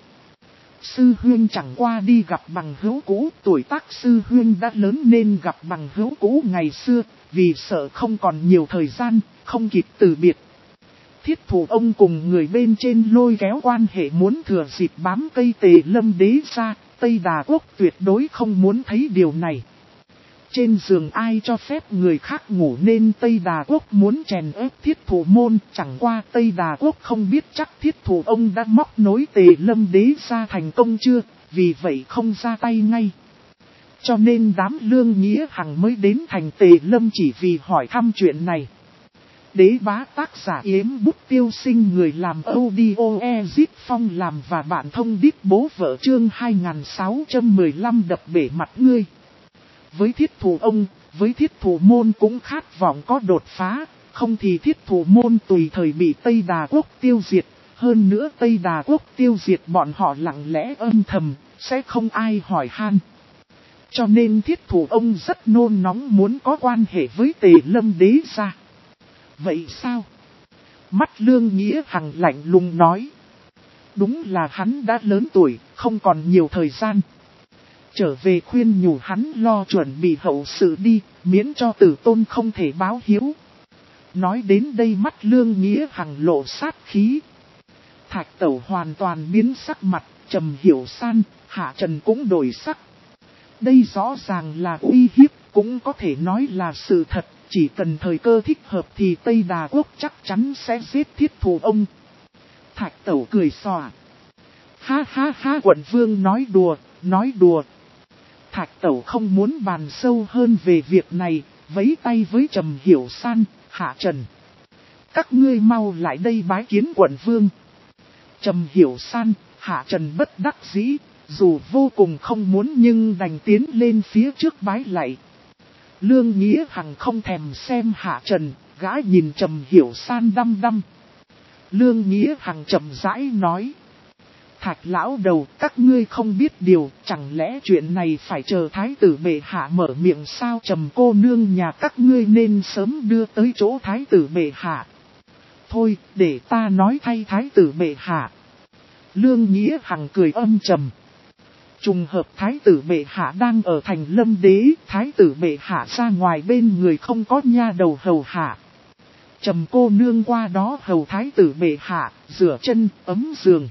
Sư huynh chẳng qua đi gặp bằng hữu cũ, tuổi tác sư huynh đã lớn nên gặp bằng hữu cũ ngày xưa, vì sợ không còn nhiều thời gian, không kịp từ biệt. Thiết Thủ ông cùng người bên trên lôi kéo quan hệ muốn thừa dịp bám cây Tề Lâm đế ra, Tây Đà Quốc tuyệt đối không muốn thấy điều này. Trên giường ai cho phép người khác ngủ nên Tây Đà Quốc muốn chèn ép Thiết Thủ môn, chẳng qua Tây Đà Quốc không biết chắc Thiết Thủ ông đã móc nối Tề Lâm đế ra thành công chưa, vì vậy không ra tay ngay. Cho nên đám Lương Nghĩa Hằng mới đến thành Tề Lâm chỉ vì hỏi thăm chuyện này. Đế bá tác giả Yếm Bút Tiêu Sinh, người làm audio Dịch Phong làm và bạn thông đít bố vợ chương 2615 đập bể mặt ngươi. Với Thiết Thủ ông, với Thiết Thủ môn cũng khát vọng có đột phá, không thì Thiết Thủ môn tùy thời bị Tây Đà Quốc tiêu diệt. Hơn nữa Tây Đà Quốc tiêu diệt bọn họ lặng lẽ âm thầm, sẽ không ai hỏi han. Cho nên Thiết Thủ ông rất nôn nóng muốn có quan hệ với Tề Lâm đế gia. Vậy sao? Mắt Lương Nghĩa Hằng lạnh lùng nói. Đúng là hắn đã lớn tuổi, không còn nhiều thời gian. trở về khuyên nhủ hắn lo chuẩn bị hậu sự đi, miễn cho Tử Tôn không thể báo hiếu. Nói đến đây mắt Lương Nghĩa Hằng lộ sát khí. Thạch Tẩu hoàn toàn biến sắc mặt, Trầm Hiểu San, Hạ Trần cũng đổi sắc. Đây rõ ràng là uy hiếp, cũng có thể nói là sự thật, chỉ cần thời cơ thích hợp thì Tây Đà Quốc chắc chắn sẽ giết Thiết Thủ ông. Thạch Tẩu cười xòa. Ha ha ha, quận vương nói đùa. Thạch Tẩu không muốn bàn sâu hơn về việc này, vẫy tay với Trầm Hiểu San, Hạ Trần. Các ngươi mau lại đây bái kiến quận vương. Trầm Hiểu San, Hạ Trần bất đắc dĩ, dù vô cùng không muốn nhưng đành tiến lên phía trước bái lạy. Lương Nghĩa Hằng không thèm xem Hạ Trần, gã nhìn Trầm Hiểu San đăm đăm. Lương Nghĩa Hằng chậm rãi nói. Thạch lão đầu, các ngươi không biết điều, chẳng lẽ chuyện này phải chờ thái tử bệ hạ mở miệng sao? Trầm cô nương nhà các ngươi nên sớm đưa tới chỗ thái tử bệ hạ. Thôi, để ta nói thay thái tử bệ hạ. Lương Nghĩa Hằng cười âm trầm. Trùng hợp thái tử bệ hạ đang ở thành Lâm Đế, thái tử bệ hạ ra ngoài bên người không có nha đầu hầu hạ. Trầm cô nương qua đó hầu thái tử bệ hạ, rửa chân, ấm giường.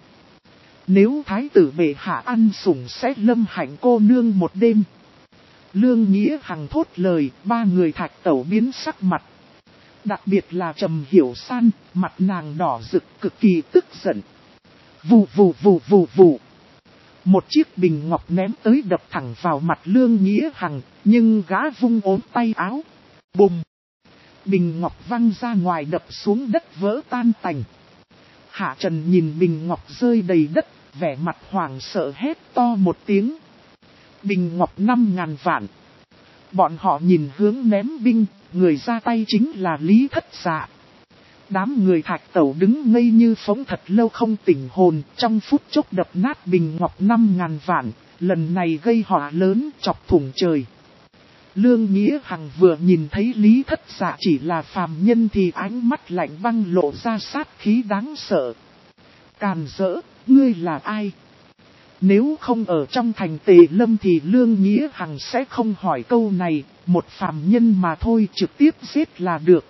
Nếu thái tử bệ hạ ăn sủng sẽ lâm hạnh cô nương một đêm. Lương Nghĩa Hằng thốt lời, ba người Thạch Tẩu biến sắc mặt. Đặc biệt là Trầm Hiểu San, mặt nàng đỏ rực cực kỳ tức giận. Vù vù vù vù vù. Một chiếc bình ngọc ném tới đập thẳng vào mặt Lương Nghĩa Hằng, nhưng gã vung ốm tay áo. Bùm! Bình ngọc văng ra ngoài đập xuống đất vỡ tan tành. Hạ Trần nhìn bình ngọc rơi đầy đất, vẻ mặt hoảng sợ hét to một tiếng. Bình ngọc 5.000 vạn. Bọn họ nhìn hướng ném binh, người ra tay chính là Lý Thất Dạ. Đám người Thạch Tẩu đứng ngây như phỗng thật lâu không tỉnh hồn, trong phút chốc đập nát bình ngọc 5.000 vạn, lần này gây họa lớn chọc thủng trời. Lương Nghĩa Hằng vừa nhìn thấy Lý Thất Dạ chỉ là phàm nhân thì ánh mắt lạnh băng lộ ra sát khí đáng sợ. Càn rỡ, ngươi là ai? Nếu không ở trong thành Tề Lâm thì Lương Nghĩa Hằng sẽ không hỏi câu này, một phàm nhân mà thôi trực tiếp giết là được.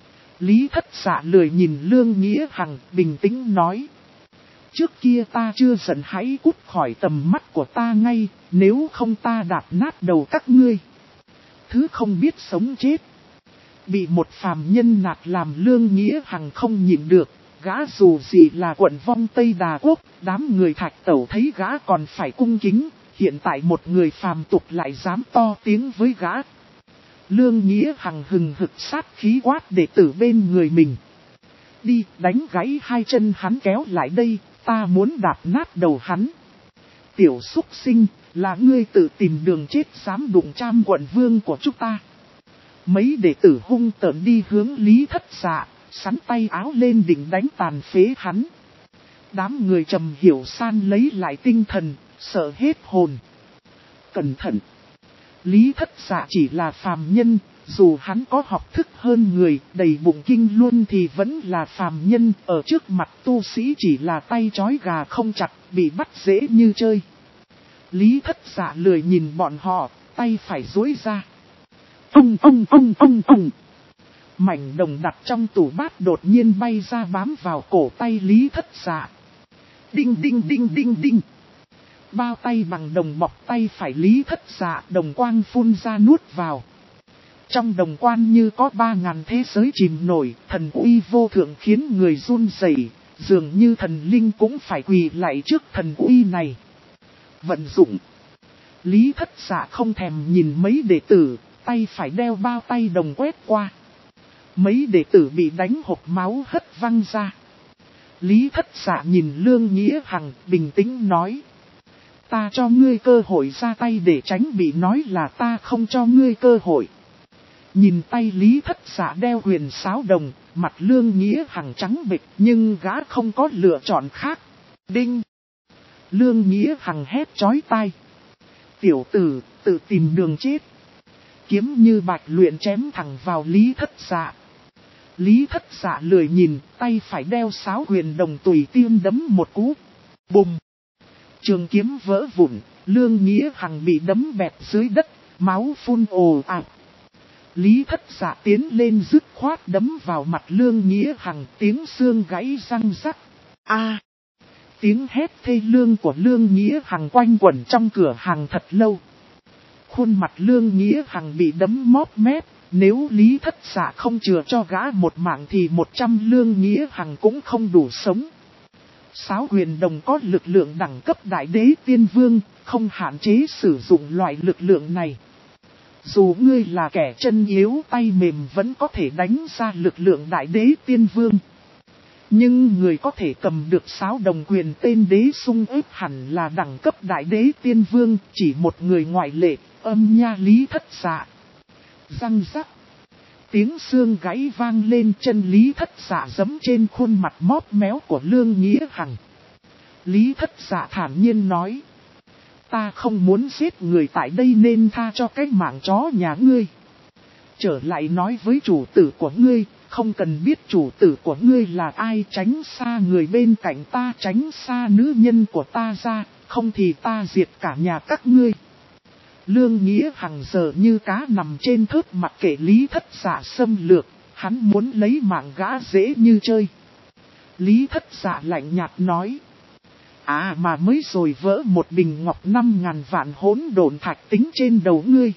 Lý Thất Dạ lười nhìn Lương Nghĩa Hằng, bình tĩnh nói. Trước kia ta chưa giận hãy cút khỏi tầm mắt của ta ngay, nếu không ta đạp nát đầu các ngươi. Thứ không biết sống chết. Bị một phàm nhân nạt làm Lương Nghĩa Hằng không nhịn được, gã dù gì là quận vong Tây Đà Quốc, đám người Thạch Tẩu thấy gã còn phải cung kính, hiện tại một người phàm tục lại dám to tiếng với gã. Lương Nghĩa Hằng hừng hực sát khí quát đệ tử bên người mình. Đi, đánh gãy hai chân hắn kéo lại đây, ta muốn đạp nát đầu hắn. Tiểu súc sinh, là ngươi tự tìm đường chết dám đụng Trăm quận vương của chúng ta. Mấy đệ tử hung tợn đi hướng Lý Thất Dạ, sắn tay áo lên định đánh tàn phế hắn. Đám người Trầm Hiểu San lấy lại tinh thần, sợ hết hồn. Cẩn thận! Lý Thất Dạ chỉ là phàm nhân, dù hắn có học thức hơn người, đầy bụng kinh luôn thì vẫn là phàm nhân, ở trước mặt tu sĩ chỉ là tay trói gà không chặt, bị bắt dễ như chơi. Lý Thất Dạ lười nhìn bọn họ, tay phải duỗi ra. Ông. Mảnh đồng đặt trong tủ bát đột nhiên bay ra bám vào cổ tay Lý Thất Dạ. Đinh. Bao tay bằng đồng bọc tay phải Lý Thất Dạ, đồng quang phun ra nuốt vào. Trong đồng quan như có 3.000 thế giới chìm nổi, thần uy vô thượng khiến người run rẩy, dường như thần linh cũng phải quỳ lạy trước thần uy này. Vận dụng. Lý Thất Dạ không thèm nhìn mấy đệ tử, tay phải đeo bao tay đồng quét qua. Mấy đệ tử bị đánh hộc máu hất văng ra. Lý Thất Dạ nhìn Lương Nghĩa Hằng, bình tĩnh nói. Ta cho ngươi cơ hội ra tay để tránh bị nói là ta không cho ngươi cơ hội. Nhìn tay Lý Thất Dạ đeo huyền sáo đồng, mặt Lương Nghĩa Hằng trắng bệch nhưng gã không có lựa chọn khác. Đinh! Lương Nghĩa Hằng hét chói tai. Tiểu tử, tự tìm đường chết. Kiếm như bạch luyện chém thẳng vào Lý Thất Dạ. Lý Thất Dạ lười nhìn, tay phải đeo sáo huyền đồng tùy tiêm đấm một cú. Bùm! Trường kiếm vỡ vụn, Lương Nghĩa Hằng bị đấm bẹp dưới đất, máu phun ồ ạt. Lý Thất Dạ tiến lên dứt khoát đấm vào mặt Lương Nghĩa Hằng, tiếng xương gãy răng rắc. A! Tiếng hét thê lương của Lương Nghĩa Hằng quanh quẩn trong cửa hàng thật lâu. Khuôn mặt Lương Nghĩa Hằng bị đấm móp mép, nếu Lý Thất Dạ không chừa cho gã một mạng thì 100 Lương Nghĩa Hằng cũng không đủ sống. Sáo huyền đồng có lực lượng đẳng cấp đại đế tiên vương, không hạn chế sử dụng loại lực lượng này. Dù ngươi là kẻ chân yếu tay mềm vẫn có thể đánh ra lực lượng đại đế tiên vương. Nhưng người có thể cầm được sáo đồng quyền tên đế sung ếp hẳn là đẳng cấp đại đế tiên vương, chỉ một người ngoại lệ, âm nha Lý Thất Dạ. Răng rắc. Tiếng xương gãy vang lên, chân Lý Thất Dạ giẫm trên khuôn mặt móp méo của Lương Nghĩa Hằng. Lý Thất Dạ thản nhiên nói. Ta không muốn giết người tại đây nên tha cho cái mạng chó nhà ngươi. Trở lại nói với chủ tử của ngươi, không cần biết chủ tử của ngươi là ai, tránh xa người bên cạnh ta, tránh xa nữ nhân của ta ra, không thì ta diệt cả nhà các ngươi. Lương Nghĩa Hằng giờ như cá nằm trên thớt mặc kệ Lý Thất Dạ xâm lược, hắn muốn lấy mạng gã dễ như chơi. Lý Thất Dạ lạnh nhạt nói. À mà mới rồi vỡ một bình ngọc 5.000 vạn hỗn độn thạch tính trên đầu ngươi.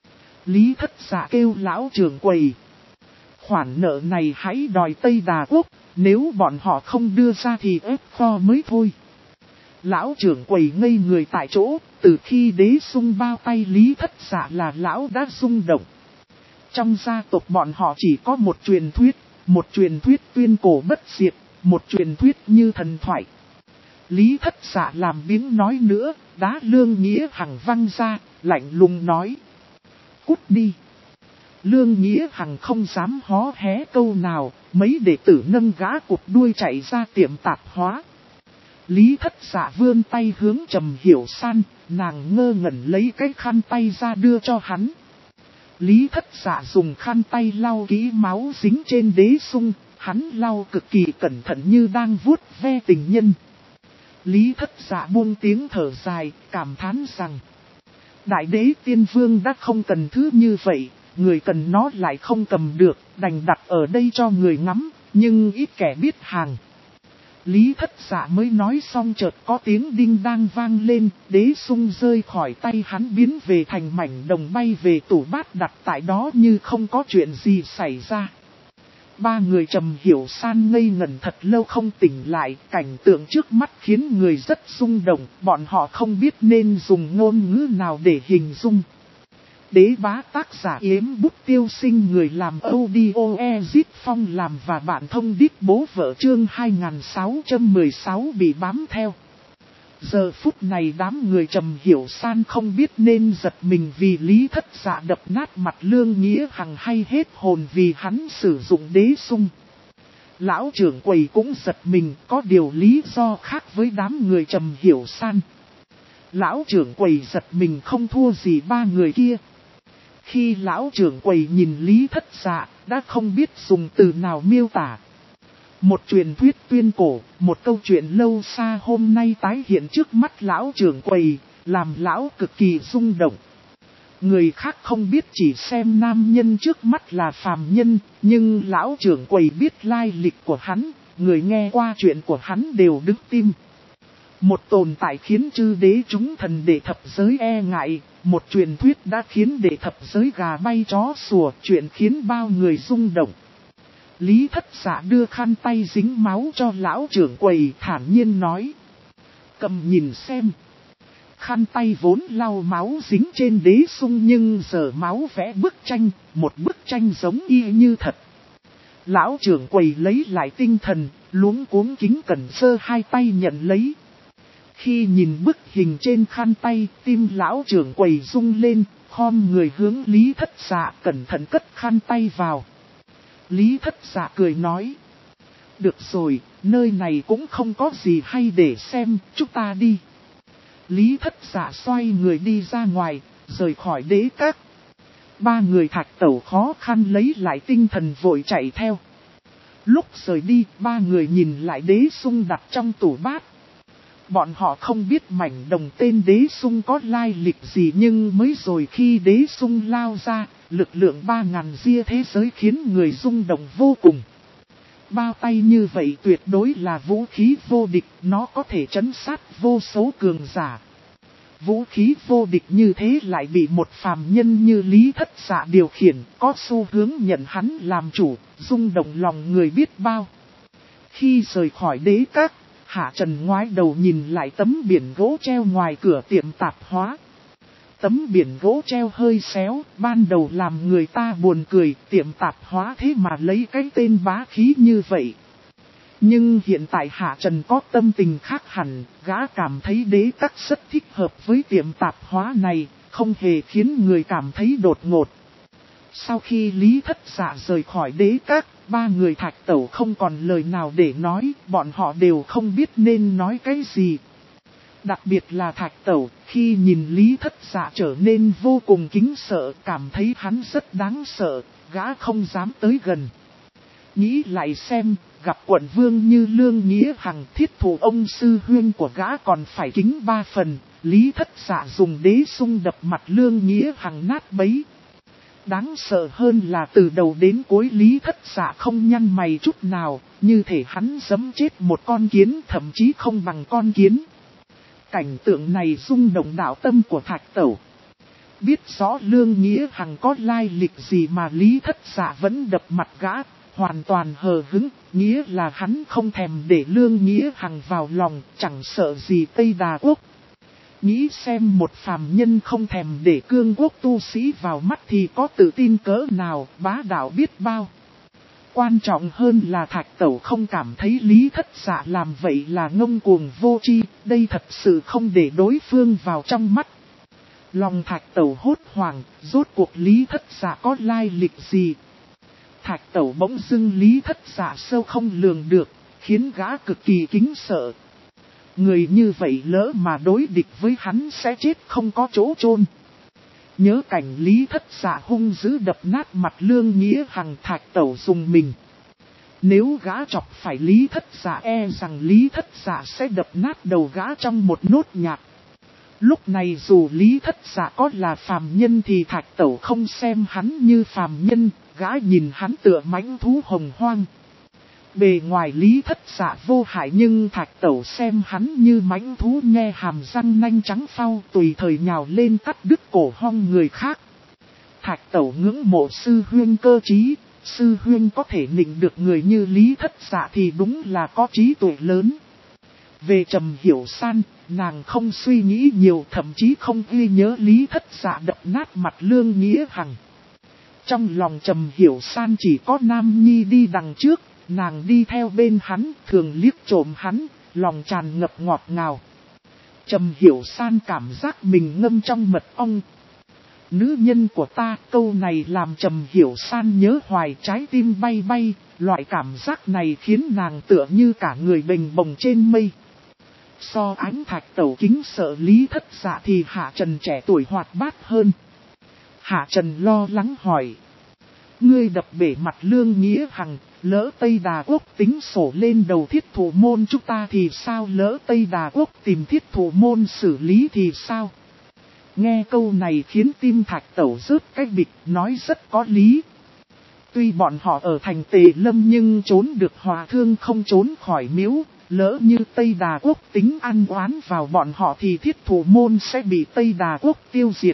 Lý Thất Dạ kêu lão trưởng quầy. Khoản nợ này hãy đòi Tây Đà Quốc, nếu bọn họ không đưa ra thì ép kho mới thôi. Lão trưởng quầy ngây người tại chỗ, từ khi đế sung bao tay Lý Thất Dạ là lão đã rung động. Trong gia tộc bọn họ chỉ có một truyền thuyết tuyên cổ bất diệt, một truyền thuyết như thần thoại. Lý Thất Dạ làm biếng nói nữa, đá Lương Nghĩa Hằng văng ra, lạnh lùng nói. Cút đi. Lương Nghĩa Hằng không dám hó hé câu nào, mấy đệ tử nâng gã cụt đuôi chạy ra tiệm tạp hóa. Lý Thất Dạ vươn tay hướng Trầm Hiểu San, nàng ngơ ngẩn lấy cái khăn tay ra đưa cho hắn. Lý Thất Dạ dùng khăn tay lau kỹ máu dính trên đế sung, hắn lau cực kỳ cẩn thận như đang vuốt ve tình nhân. Lý Thất Dạ buông tiếng thở dài, cảm thán rằng đại đế tiên vương đã không cần thứ như vậy, người cần nó lại không cầm được, đành đặt ở đây cho người ngắm, nhưng ít kẻ biết hàng. Lý Thất Dạ mới nói xong chợt có tiếng đinh đang vang lên, đế sung rơi khỏi tay hắn biến về thành mảnh đồng bay về tủ bát đặt tại đó như không có chuyện gì xảy ra. Ba người Trầm Hiểu San ngây ngẩn thật lâu không tỉnh lại, cảnh tượng trước mắt khiến người rất rung động, bọn họ không biết nên dùng ngôn ngữ nào để hình dung. Đế bá tác giả Yếm Bút Tiêu Sinh, người làm audio Ezit Phong làm và bạn thông điệp bố vợ chương 2616 bị bám theo. Giờ phút này đám người Trầm Hiểu San không biết nên giật mình vì Lý Thất Dạ đập nát mặt Lương Nghĩa Hằng hay hết hồn vì hắn sử dụng đế sung. Lão trưởng quầy cũng giật mình, có điều lý do khác với đám người Trầm Hiểu San. Lão trưởng quầy giật mình không thua gì ba người kia. Khi lão trưởng quầy nhìn Lý Thất Dạ, đã không biết dùng từ nào miêu tả. Một truyền thuyết tuyên cổ, một câu chuyện lâu xa hôm nay tái hiện trước mắt lão trưởng quầy, làm lão cực kỳ rung động. Người khác không biết chỉ xem nam nhân trước mắt là phàm nhân, nhưng lão trưởng quầy biết lai lịch của hắn, người nghe qua chuyện của hắn đều đứng tim. Một tồn tại khiến chư đế chúng thần đệ thập giới e ngại, một truyền thuyết đã khiến đệ thập giới gà bay chó sủa, chuyện khiến bao người rung động. Lý Thất Dạ đưa khăn tay dính máu cho lão trưởng quầy, thản nhiên nói. Cầm nhìn xem. Khăn tay vốn lau máu dính trên đế sung nhưng giờ máu vẽ bức tranh, một bức tranh giống y như thật. Lão trưởng quầy lấy lại tinh thần, luống cuống kính cẩn sơ hai tay nhận lấy. Khi nhìn bức hình trên khăn tay, tim lão trưởng quầy rung lên, khom người hướng Lý Thất Dạ cẩn thận cất khăn tay vào. Lý Thất Dạ cười nói. Được rồi, nơi này cũng không có gì hay để xem, chúng ta đi. Lý Thất Dạ xoay người đi ra ngoài, rời khỏi đế các. Ba người Thạch Tẩu khó khăn lấy lại tinh thần vội chạy theo. Lúc rời đi, ba người nhìn lại đế sung đặt trong tủ bát. Bọn họ không biết mảnh đồng tên đế sung có lai lịch gì, nhưng mới rồi khi đế sung lao ra, lực lượng 3.000 ria thế giới khiến người rung động vô cùng. Bao tay như vậy tuyệt đối là vũ khí vô địch, nó có thể trấn sát vô số cường giả. Vũ khí vô địch như thế lại bị một phàm nhân như Lý Thất Dạ điều khiển, có xu hướng nhận hắn làm chủ, rung động lòng người biết bao. Khi rời khỏi đế các, Hạ Trần ngoái đầu nhìn lại tấm biển gỗ treo ngoài cửa tiệm tạp hóa. Tấm biển gỗ treo hơi xéo, ban đầu làm người ta buồn cười, tiệm tạp hóa thế mà lấy cái tên bá khí như vậy. Nhưng hiện tại Hạ Trần có tâm tình khác hẳn, gã cảm thấy đế các rất thích hợp với tiệm tạp hóa này, không hề khiến người cảm thấy đột ngột. Sau khi Lý Thất Dạ rời khỏi đế các, ba người Thạch Tẩu không còn lời nào để nói, bọn họ đều không biết nên nói cái gì. Đặc biệt là Thạch Tẩu, khi nhìn Lý Thất Dạ trở nên vô cùng kính sợ, cảm thấy hắn rất đáng sợ, gã không dám tới gần. Nghĩ lại xem, gặp quận vương như Lương Nghĩa Hằng, thiết thủ ông sư huyên của gã còn phải kính 3 phần, Lý Thất Dạ dùng đế sung đập mặt Lương Nghĩa Hằng nát bấy. Đáng sợ hơn là từ đầu đến cuối Lý Thất Dạ không nhăn mày chút nào, như thể hắn giẫm chết một con kiến, thậm chí không bằng con kiến. Cảnh tượng này rung động đạo tâm của Thạch Tẩu. Biết rõ Lương Nghĩa Hằng có lai lịch gì mà Lý Thất Dạ vẫn đập mặt gã, hoàn toàn hờ hững, nghĩa là hắn không thèm để Lương Nghĩa Hằng vào lòng, chẳng sợ gì Tây Đà Quốc. Nghĩ xem một phàm nhân không thèm để cương quốc tu sĩ vào mắt thì có tự tin cỡ nào, bá đạo biết bao. Quan trọng hơn là Thạch Tẩu không cảm thấy Lý Thất Dạ làm vậy là ngông cuồng vô tri, đây thật sự không để đối phương vào trong mắt. Lòng Thạch Tẩu hốt hoảng, rốt cuộc Lý Thất Dạ có lai lịch gì? Thạch Tẩu bỗng dưng Lý Thất Dạ sâu không lường được, khiến gã cực kỳ kính sợ. Người như vậy lỡ mà đối địch với hắn sẽ chết không có chỗ chôn. Nhớ cảnh Lý Thất Dạ hung dữ đập nát mặt Lương Nghĩa Hằng, Thạch Tẩu dùng mình. Nếu gã chọc phải Lý Thất Dạ e rằng Lý Thất Dạ sẽ đập nát đầu gã trong một nốt nhạc. Lúc này dù Lý Thất Dạ có là phàm nhân thì Thạch Tẩu không xem hắn như phàm nhân, gã nhìn hắn tựa mãnh thú hồng hoang. Bề ngoài Lý Thất Dạ vô hại nhưng Thạch Tẩu xem hắn như mãnh thú nhe hàm răng nanh trắng phau, tùy thời nhào lên cắt đứt cổ hong người khác. Thạch Tẩu ngưỡng mộ sư huyên cơ trí, sư huyên có thể nịnh được người như Lý Thất Dạ thì đúng là có trí tuệ lớn. Về Trầm Hiểu San, nàng không suy nghĩ nhiều, thậm chí không ghi nhớ Lý Thất Dạ đập nát mặt Lương Nghĩa Hằng. Trong lòng Trầm Hiểu San chỉ có Nam Nhi đi đằng trước, nàng đi theo bên hắn, thường liếc trộm hắn, lòng tràn ngập ngọt ngào. Trầm Hiểu San cảm giác mình ngâm trong mật ong. Nữ nhân của ta, câu này làm Trầm Hiểu San nhớ hoài, trái tim bay bay, loại cảm giác này khiến nàng tựa như cả người bềnh bồng trên mây. So ánh Thạch Tẩu kính sợ Lý Thất Dạ thì Hạ Trần trẻ tuổi hoạt bát hơn. Hạ Trần lo lắng hỏi. Ngươi đập bể mặt Lương Nghĩa Hằng, lỡ Tây Đà Quốc tính sổ lên đầu thiết thủ môn chúng ta thì sao, lỡ Tây Đà Quốc tìm thiết thủ môn xử lý thì sao? Nghe câu này khiến tim Thạch Tẩu rớt cái bịch, nói rất có lý. Tuy bọn họ ở thành Tề Lâm nhưng trốn được hòa thương không trốn khỏi miếu, lỡ như Tây Đà Quốc tính ăn oán vào bọn họ thì thiết thủ môn sẽ bị Tây Đà Quốc tiêu diệt.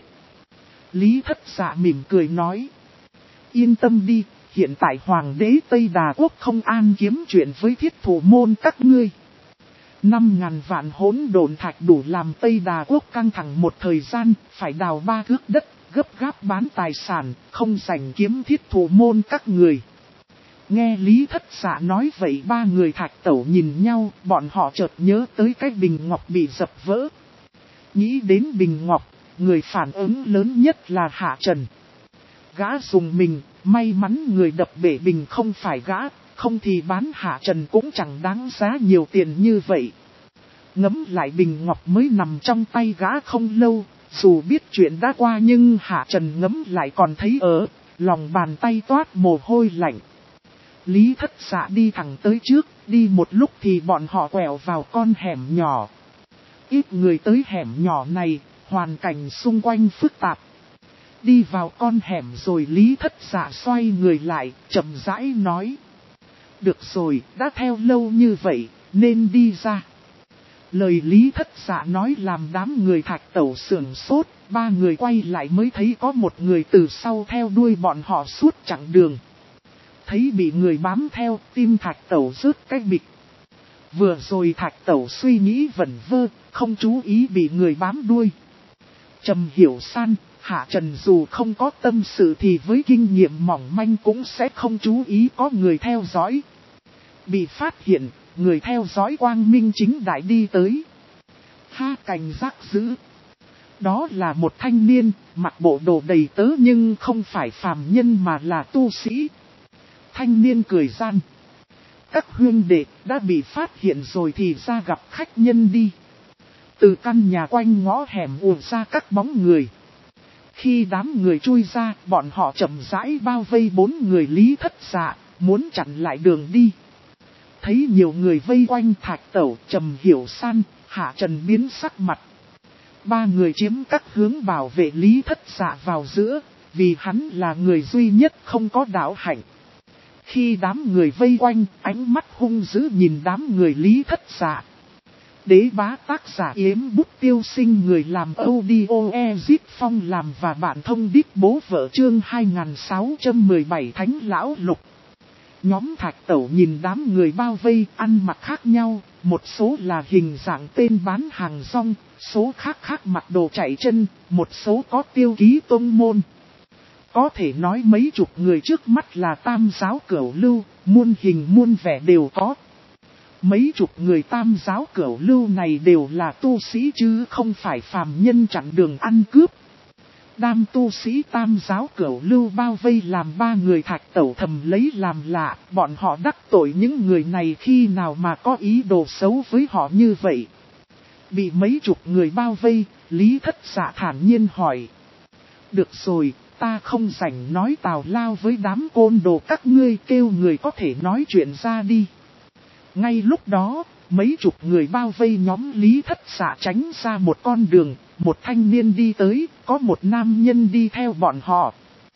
Lý Thất Dạ mỉm cười nói. Yên tâm đi, hiện tại Hoàng đế Tây Đà Quốc không an kiếm chuyện với thiết thủ môn các ngươi. 5.000 vạn hỗn độn thạch đủ làm Tây Đà Quốc căng thẳng một thời gian, phải đào 3 thước đất, gấp gáp bán tài sản, không rảnh kiếm thiết thủ môn các người. Nghe Lý Thất Dạ nói vậy ba người Thạch Tẩu nhìn nhau, bọn họ chợt nhớ tới cái bình ngọc bị dập vỡ. Nghĩ đến bình ngọc, người phản ứng lớn nhất là Hạ Trần. Gã dùng mình, may mắn người đập bể bình không phải gã, không thì bán Hạ Trần cũng chẳng đáng giá nhiều tiền như vậy. Ngẫm lại bình ngọc mới nằm trong tay gã không lâu, dù biết chuyện đã qua nhưng Hạ Trần ngẫm lại còn thấy lòng bàn tay toát mồ hôi lạnh. Lý Thất Dạ đi thẳng tới trước, đi một lúc thì bọn họ quẹo vào con hẻm nhỏ. Ít người tới hẻm nhỏ này, hoàn cảnh xung quanh phức tạp. Đi vào con hẻm rồi Lý Thất Dạ xoay người lại, chậm rãi nói. Được rồi, đã theo lâu như vậy, nên đi ra. Lời Lý Thất Dạ nói làm đám người Thạch Tẩu sửng sốt, ba người quay lại mới thấy có một người từ sau theo đuôi bọn họ suốt chặng đường. Thấy bị người bám theo, tim Thạch Tẩu rớt cái bịch. Vừa rồi Thạch Tẩu suy nghĩ vẩn vơ, không chú ý bị người bám đuôi. Trầm Hiểu San, Hạ Trần dù không có tâm sự thì với kinh nghiệm mỏng manh cũng sẽ không chú ý có người theo dõi. Bị phát hiện, người theo dõi quang minh chính đại đi tới. Ha, cảnh giác dữ. Đó là một thanh niên, mặc bộ đồ đầy tớ nhưng không phải phàm nhân mà là tu sĩ. Thanh niên cười gian. Các huynh đệ đã bị phát hiện rồi thì ra gặp khách nhân đi. Từ căn nhà quanh ngõ hẻm ùa ra các bóng người. Khi đám người chui ra, bọn họ chậm rãi bao vây bốn người Lý Thất Dạ, muốn chặn lại đường đi. Thấy nhiều người vây quanh Thạch Tẩu, Trầm Hiểu San, Hạ Trần biến sắc mặt. Ba người chiếm các hướng bảo vệ Lý Thất Dạ vào giữa, vì hắn là người duy nhất không có đạo hạnh. Khi đám người vây quanh, ánh mắt hung dữ nhìn đám người Lý Thất Dạ. Đế bá tác giả Yếm Bút Tiêu Sinh, người làm audio Ezit Phong làm và bạn thông điệp bố vợ chương 2617 Thánh Lão Lục. Nhóm Thạch Tẩu nhìn đám người bao vây ăn mặc khác nhau, một số là hình dạng tên bán hàng rong, số khác mặc đồ chạy chân, một số có tiêu ký tôn môn. Có thể nói mấy chục người trước mắt là tam giáo cửu lưu, muôn hình muôn vẻ đều có. Mấy chục người tam giáo cửu lưu này đều là tu sĩ chứ không phải phàm nhân chặn đường ăn cướp. Đám tu sĩ tam giáo cửu lưu bao vây làm ba người Thạch Tẩu thầm lấy làm lạ, bọn họ đắc tội những người này khi nào mà có ý đồ xấu với họ như vậy. Bị mấy chục người bao vây, Lý Thất Dạ thản nhiên hỏi. Được rồi, ta không rảnh nói tào lao với đám côn đồ các ngươi, kêu người có thể nói chuyện ra đi. Ngay lúc đó, mấy chục người bao vây nhóm Lý Thất Dạ tránh ra một con đường, một thanh niên đi tới, có một nam nhân đi theo bọn họ.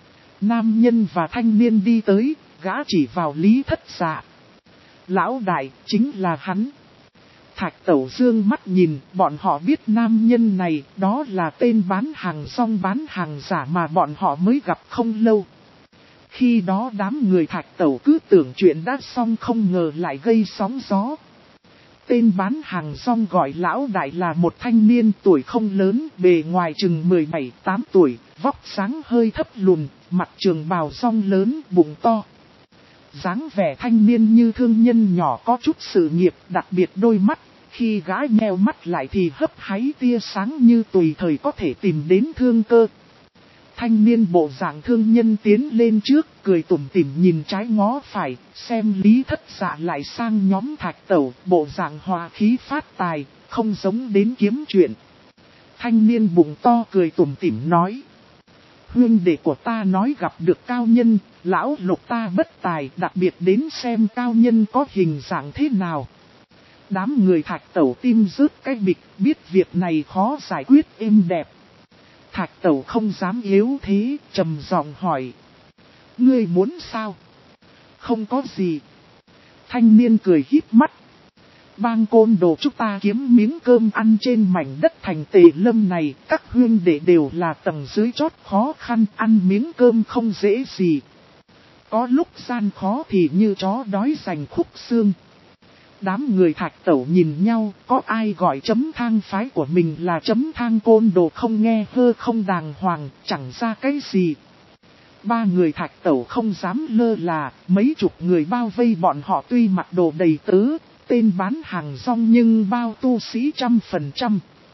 Nam nhân và thanh niên đi tới, gã chỉ vào Lý Thất Dạ. Lão đại, chính là hắn. Thạch Tẩu dương mắt nhìn, bọn họ biết nam nhân này, đó là tên bán hàng rong bán hàng giả mà bọn họ mới gặp không lâu. Khi đó đám người Thạch Tẩu cứ tưởng chuyện đã xong không ngờ lại gây sóng gió. Tên bán hàng rong gọi lão đại là một thanh niên tuổi không lớn, bề ngoài chừng 17-8 tuổi, vóc dáng hơi thấp lùn, mặc trường bào rong lớn, bụng to. Dáng vẻ thanh niên như thương nhân nhỏ có chút sự nghiệp, đặc biệt đôi mắt, khi gã nheo mắt lại thì hấp háy tia sáng như tùy thời có thể tìm đến thương cơ. Thanh niên bộ dạng thương nhân tiến lên trước, cười tủm tỉm nhìn trái ngó phải, xem Lý Thất Dạ lại sang nhóm Thạch Tẩu, bộ dạng hòa khí phát tài, không giống đến kiếm chuyện. Thanh niên bụng to cười tủm tỉm nói. Huynh đệ của ta nói gặp được cao nhân, lão lục ta bất tài, đặc biệt đến xem cao nhân có hình dạng thế nào. Đám người Thạch Tẩu tim rớt cái bịch, biết việc này khó giải quyết êm đẹp. Thạch Tẩu không dám yếu thế, trầm giọng hỏi. Ngươi muốn sao? Không có gì. Thanh niên cười híp mắt. Bang côn đồ chúng ta kiếm miếng cơm ăn trên mảnh đất thành Tề Lâm này, các huynh đệ đều là tầng dưới chót khó khăn, ăn miếng cơm không dễ gì. Có lúc gian khó thì như chó đói giành khúc xương. Đám người Thạch Tẩu nhìn nhau, có ai gọi chấm thang phái của mình là chấm thang côn đồ không nghe hơ không đàng hoàng, chẳng ra cái gì. Ba người Thạch Tẩu không dám lơ là, mấy chục người bao vây bọn họ tuy mặc đồ đầy tớ, tên bán hàng rong nhưng bao tu sĩ 100%.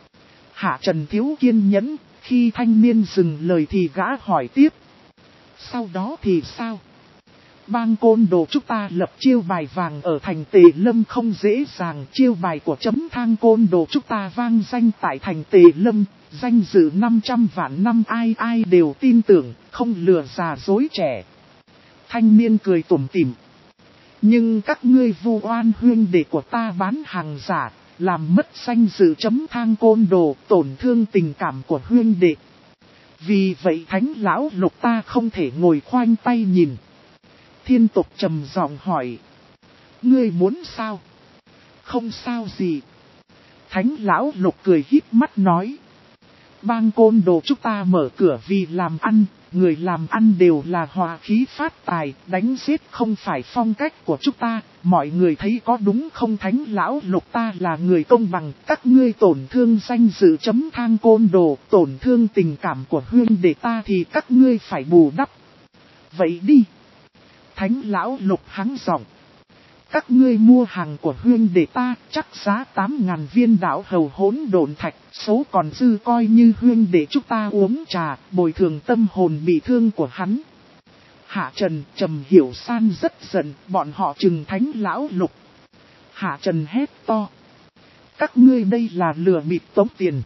Hạ Trần thiếu kiên nhẫn, khi thanh niên dừng lời thì gã hỏi tiếp. Sau đó thì sao? Bang côn đồ chúng ta lập chiêu bài vàng ở thành Tề Lâm không dễ dàng. Chiêu bài của chấm thang côn đồ chúng ta vang danh tại thành Tề Lâm, danh dự 500 vạn năm ai ai đều tin tưởng, không lừa già dối trẻ. Thanh niên cười tủm tỉm. Nhưng các ngươi vu oan huynh đệ của ta bán hàng giả, làm mất danh dự chấm thang côn đồ, tổn thương tình cảm của huynh đệ. Vì vậy Thánh lão lục ta không thể ngồi khoanh tay nhìn. Thiên Tục trầm giọng hỏi. Ngươi muốn sao? Không sao gì. Thánh lão lục cười híp mắt nói. Bang côn đồ chúng ta mở cửa vì làm ăn, người làm ăn đều là hòa khí phát tài, đánh giết không phải phong cách của chúng ta, mọi người thấy có đúng không? Thánh lão lục ta là người công bằng, các ngươi tổn thương danh dự chấm thang côn đồ, tổn thương tình cảm của huynh đệ ta thì các ngươi phải bù đắp. Vậy đi. Thánh lão lục hắng giọng. Các ngươi mua hàng của huynh đệ ta chắc giá 8.000 viên đảo hầu hỗn độn thạch, số còn dư coi như huynh đệ chúng ta uống trà, bồi thường tâm hồn bị thương của hắn. Hạ Trần, Trầm Hiểu San rất giận, bọn họ trừng Thánh lão lục. Hạ Trần hét to. Các ngươi đây là lừa bịp tống tiền.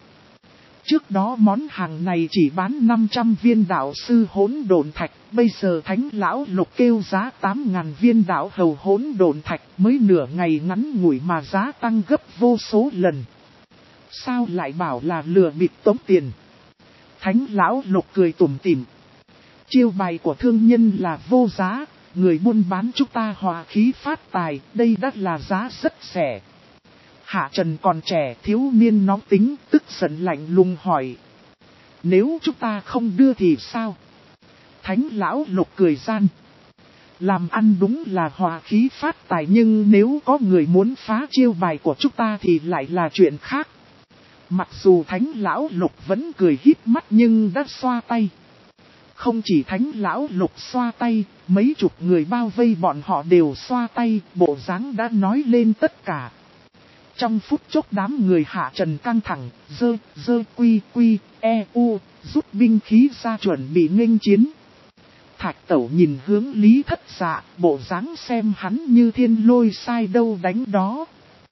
Trước đó món hàng này chỉ bán 500 viên đạo sư hỗn độn thạch, bây giờ Thánh lão lục kêu giá 8.000 viên đạo hầu hỗn độn thạch, mới nửa ngày ngắn ngủi mà giá tăng gấp vô số lần. Sao lại bảo là lừa bịp tống tiền? Thánh lão lục cười tủm tỉm. Chiêu bài của thương nhân là vô giá, người buôn bán chúng ta hòa khí phát tài, đây đã là giá rất rẻ. Hạ Trần còn trẻ, thiếu niên nóng tính, tức giận lạnh lùng hỏi. Nếu chúng ta không đưa thì sao? Thánh lão lục cười gian. Làm ăn đúng là hòa khí phát tài, nhưng nếu có người muốn phá chiêu bài của chúng ta thì lại là chuyện khác. Mặc dù Thánh lão lục vẫn cười híp mắt nhưng đã xoa tay. Không chỉ Thánh lão lục xoa tay, mấy chục người bao vây bọn họ đều xoa tay, bộ dáng đã nói lên tất cả. Trong phút chốc đám người Hạ Trần căng thẳng, quy, rút binh khí ra chuẩn bị nghênh chiến. Thạch Tẩu nhìn hướng Lý Thất Dạ, bộ dáng xem hắn như thiên lôi sai đâu đánh đó.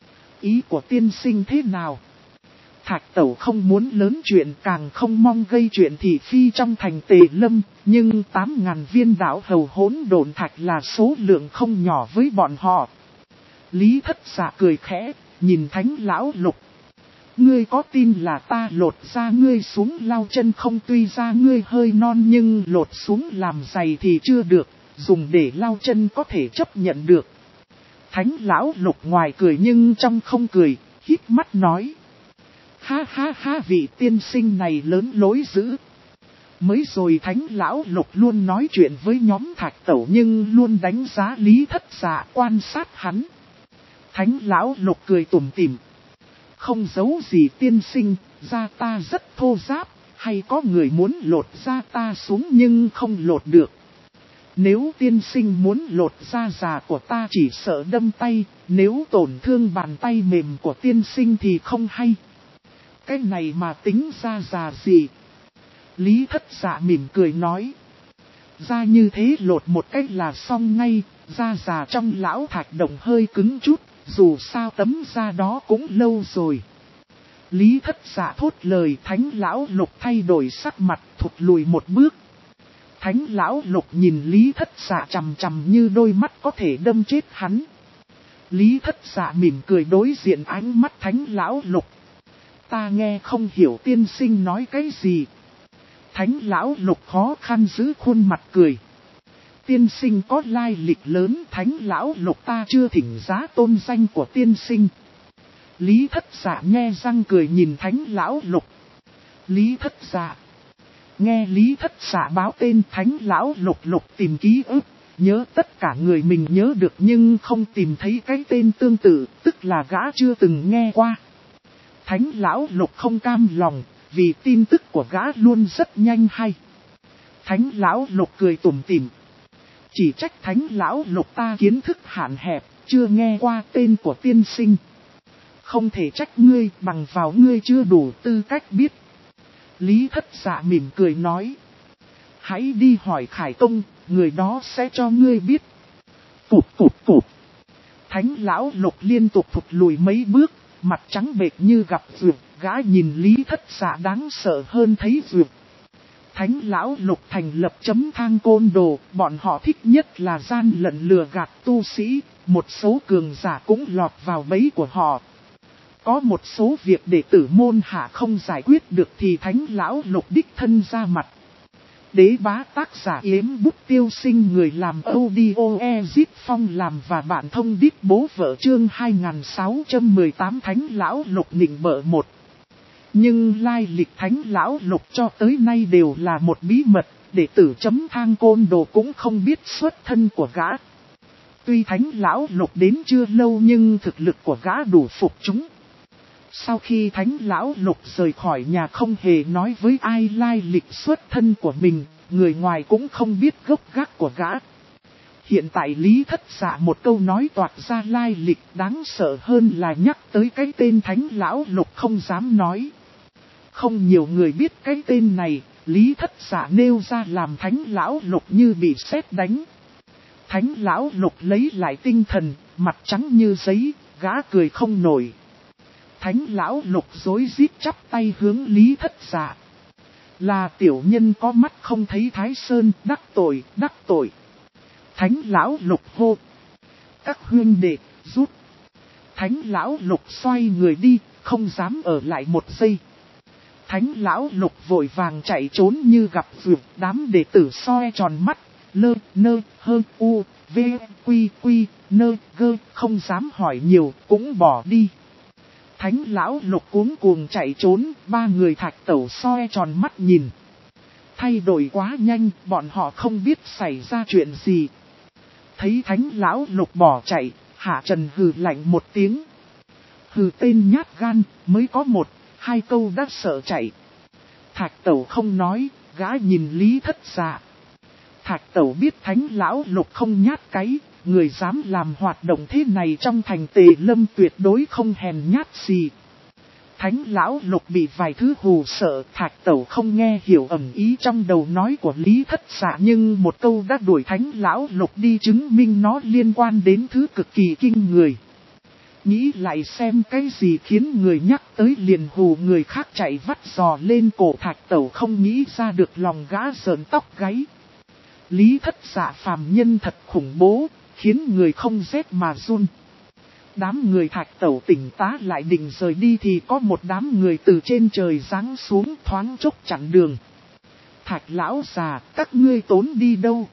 Ý của tiên sinh thế nào? Thạch Tẩu không muốn lớn chuyện, càng không mong gây chuyện thị phi trong thành Tề Lâm, nhưng 8.000 viên đảo hầu hỗn độn thạch là số lượng không nhỏ với bọn họ. Lý Thất Dạ cười khẽ, nhìn Thánh lão lục. Ngươi có tin là ta lột ra ngươi xuống lau chân không? Tuy ra ngươi hơi non nhưng lột xuống làm giày thì chưa được, dùng để lau chân có thể chấp nhận được. Thánh lão lục ngoài cười nhưng trong không cười, híp mắt nói. Ha ha ha, vị tiên sinh này lớn lối dữ. Mới rồi Thánh lão lục luôn nói chuyện với nhóm Thạch Tẩu nhưng luôn đánh giá Lý Thất Dạ, quan sát hắn. Thánh lão lục cười tủm tỉm. Không giấu gì tiên sinh, da ta rất thô ráp, hay có người muốn lột da ta xuống nhưng không lột được. Nếu tiên sinh muốn lột da già của ta chỉ sợ đâm tay, nếu tổn thương bàn tay mềm của tiên sinh thì không hay. Cái này mà tính da già gì? Lý Thất Dạ mỉm cười nói. Da như thế lột một cách là xong ngay, da già trong lão thạch động hơi cứng chút. Dù sao tấm da đó cũng lâu rồi. Lý Thất Dạ thốt lời, Thánh lão lục thay đổi sắc mặt, thụt lùi một bước. Thánh lão lục nhìn Lý Thất Dạ chằm chằm như đôi mắt có thể đâm chết hắn. Lý Thất Dạ mỉm cười đối diện ánh mắt Thánh lão lục. Ta nghe không hiểu tiên sinh nói cái gì. Thánh lão lục khó khăn giữ khuôn mặt cười. Tiên sinh có lai lịch lớn, Thánh lão lục ta chưa thỉnh giá tôn danh của tiên sinh. Lý Thất Dạ nghe răng cười nhìn Thánh lão lục. Lý Thất Dạ. Nghe Lý Thất Dạ báo tên, Thánh lão lục lục tìm ký ức, nhớ tất cả người mình nhớ được nhưng không tìm thấy cái tên tương tự, tức là gã chưa từng nghe qua. Thánh lão lục không cam lòng, vì tin tức của gã luôn rất nhanh hay. Thánh lão lục cười tủm tỉm. Chỉ trách Thánh lão lục ta kiến thức hạn hẹp, chưa nghe qua tên của tiên sinh. Không thể trách ngươi, bằng vào ngươi chưa đủ tư cách biết. Lý Thất Dạ mỉm cười nói. Hãy đi hỏi Khải Tông, người đó sẽ cho ngươi biết. Cụp. Thánh lão lục liên tục thụt lùi mấy bước, mặt trắng bệch như gặp vượt, gã nhìn Lý Thất Dạ đáng sợ hơn thấy vượt. Thánh lão lục thành lập chấm thang côn đồ, bọn họ thích nhất là gian lận lừa gạt tu sĩ, một số cường giả cũng lọt vào bẫy của họ. có một số việc đệ tử môn hạ không giải quyết được thì Thánh Lão Lục đích thân ra mặt. Đế Bá tác giả Yếm Bút Tiêu Sinh, người làm audio Ezit Phong làm và bạn thông đít bố vợ, chương 2618 Thánh Lão Lục nịnh bợ 1. Nhưng lai lịch Thánh Lão Lục cho tới nay đều là một bí mật, đệ tử chấm Thang Côn Đồ cũng không biết xuất thân của gã. Tuy Thánh Lão Lục đến chưa lâu nhưng thực lực của gã đủ phục chúng. Sau khi Thánh Lão Lục rời khỏi nhà không hề nói với ai lai lịch xuất thân của mình, người ngoài cũng không biết gốc gác của gã. Hiện tại Lý Thất Dạ một câu nói toạc ra lai lịch, đáng sợ hơn là nhắc tới cái tên Thánh Lão Lục không dám nói. Không nhiều người biết cái tên này, Lý Thất Dạ nêu ra làm Thánh Lão Lục như bị sét đánh. Thánh Lão Lục lấy lại tinh thần, mặt trắng như giấy, gã cười không nổi. Thánh Lão Lục rối rít chắp tay hướng Lý Thất Dạ. Là tiểu nhân có mắt không thấy Thái Sơn, đắc tội, đắc tội. Thánh Lão Lục hô. Các huynh đệ, rút. Thánh Lão Lục xoay người đi, không dám ở lại một giây. Thánh Lão Lục vội vàng chạy trốn như gặp vượt, đám đệ tử soi tròn mắt, lơ, nơ, hơ, u, v, quy, quy, nơ, gơ, không dám hỏi nhiều, cũng bỏ đi. Thánh Lão Lục cuống cuồng chạy trốn, ba người Thạch Tẩu soi tròn mắt nhìn. Thay đổi quá nhanh, bọn họ không biết xảy ra chuyện gì. Thấy Thánh Lão Lục bỏ chạy, Hạ Trần hừ lạnh một tiếng. Hừ, tên nhát gan, mới có 1-2 câu đã sợ chạy. Thạch Tẩu không nói, gã nhìn Lý Thất Dạ. Thạch Tẩu biết Thánh Lão Lục không nhát cái, người dám làm hoạt động thế này trong thành Tề Lâm tuyệt đối không hèn nhát gì. Thánh Lão Lục bị vài thứ hù sợ, Thạch Tẩu không nghe hiểu ẩn ý trong đầu nói của Lý Thất Dạ, nhưng một câu đã đuổi Thánh Lão Lục đi, chứng minh nó liên quan đến thứ cực kỳ kinh người. Nghĩ lại xem cái gì khiến người nhắc tới liền hù người khác chạy vắt giò lên cổ, Thạch Tẩu không nghĩ ra được, lòng gã sờn tóc gáy. Lý Thất Dạ phàm nhân thật khủng bố, khiến người không rét mà run. Đám người Thạch Tẩu tỉnh tá lại định rời đi thì có một đám người từ trên trời giáng xuống, thoáng chốc chặn đường. Thạch lão già, các ngươi tốn đi đâu?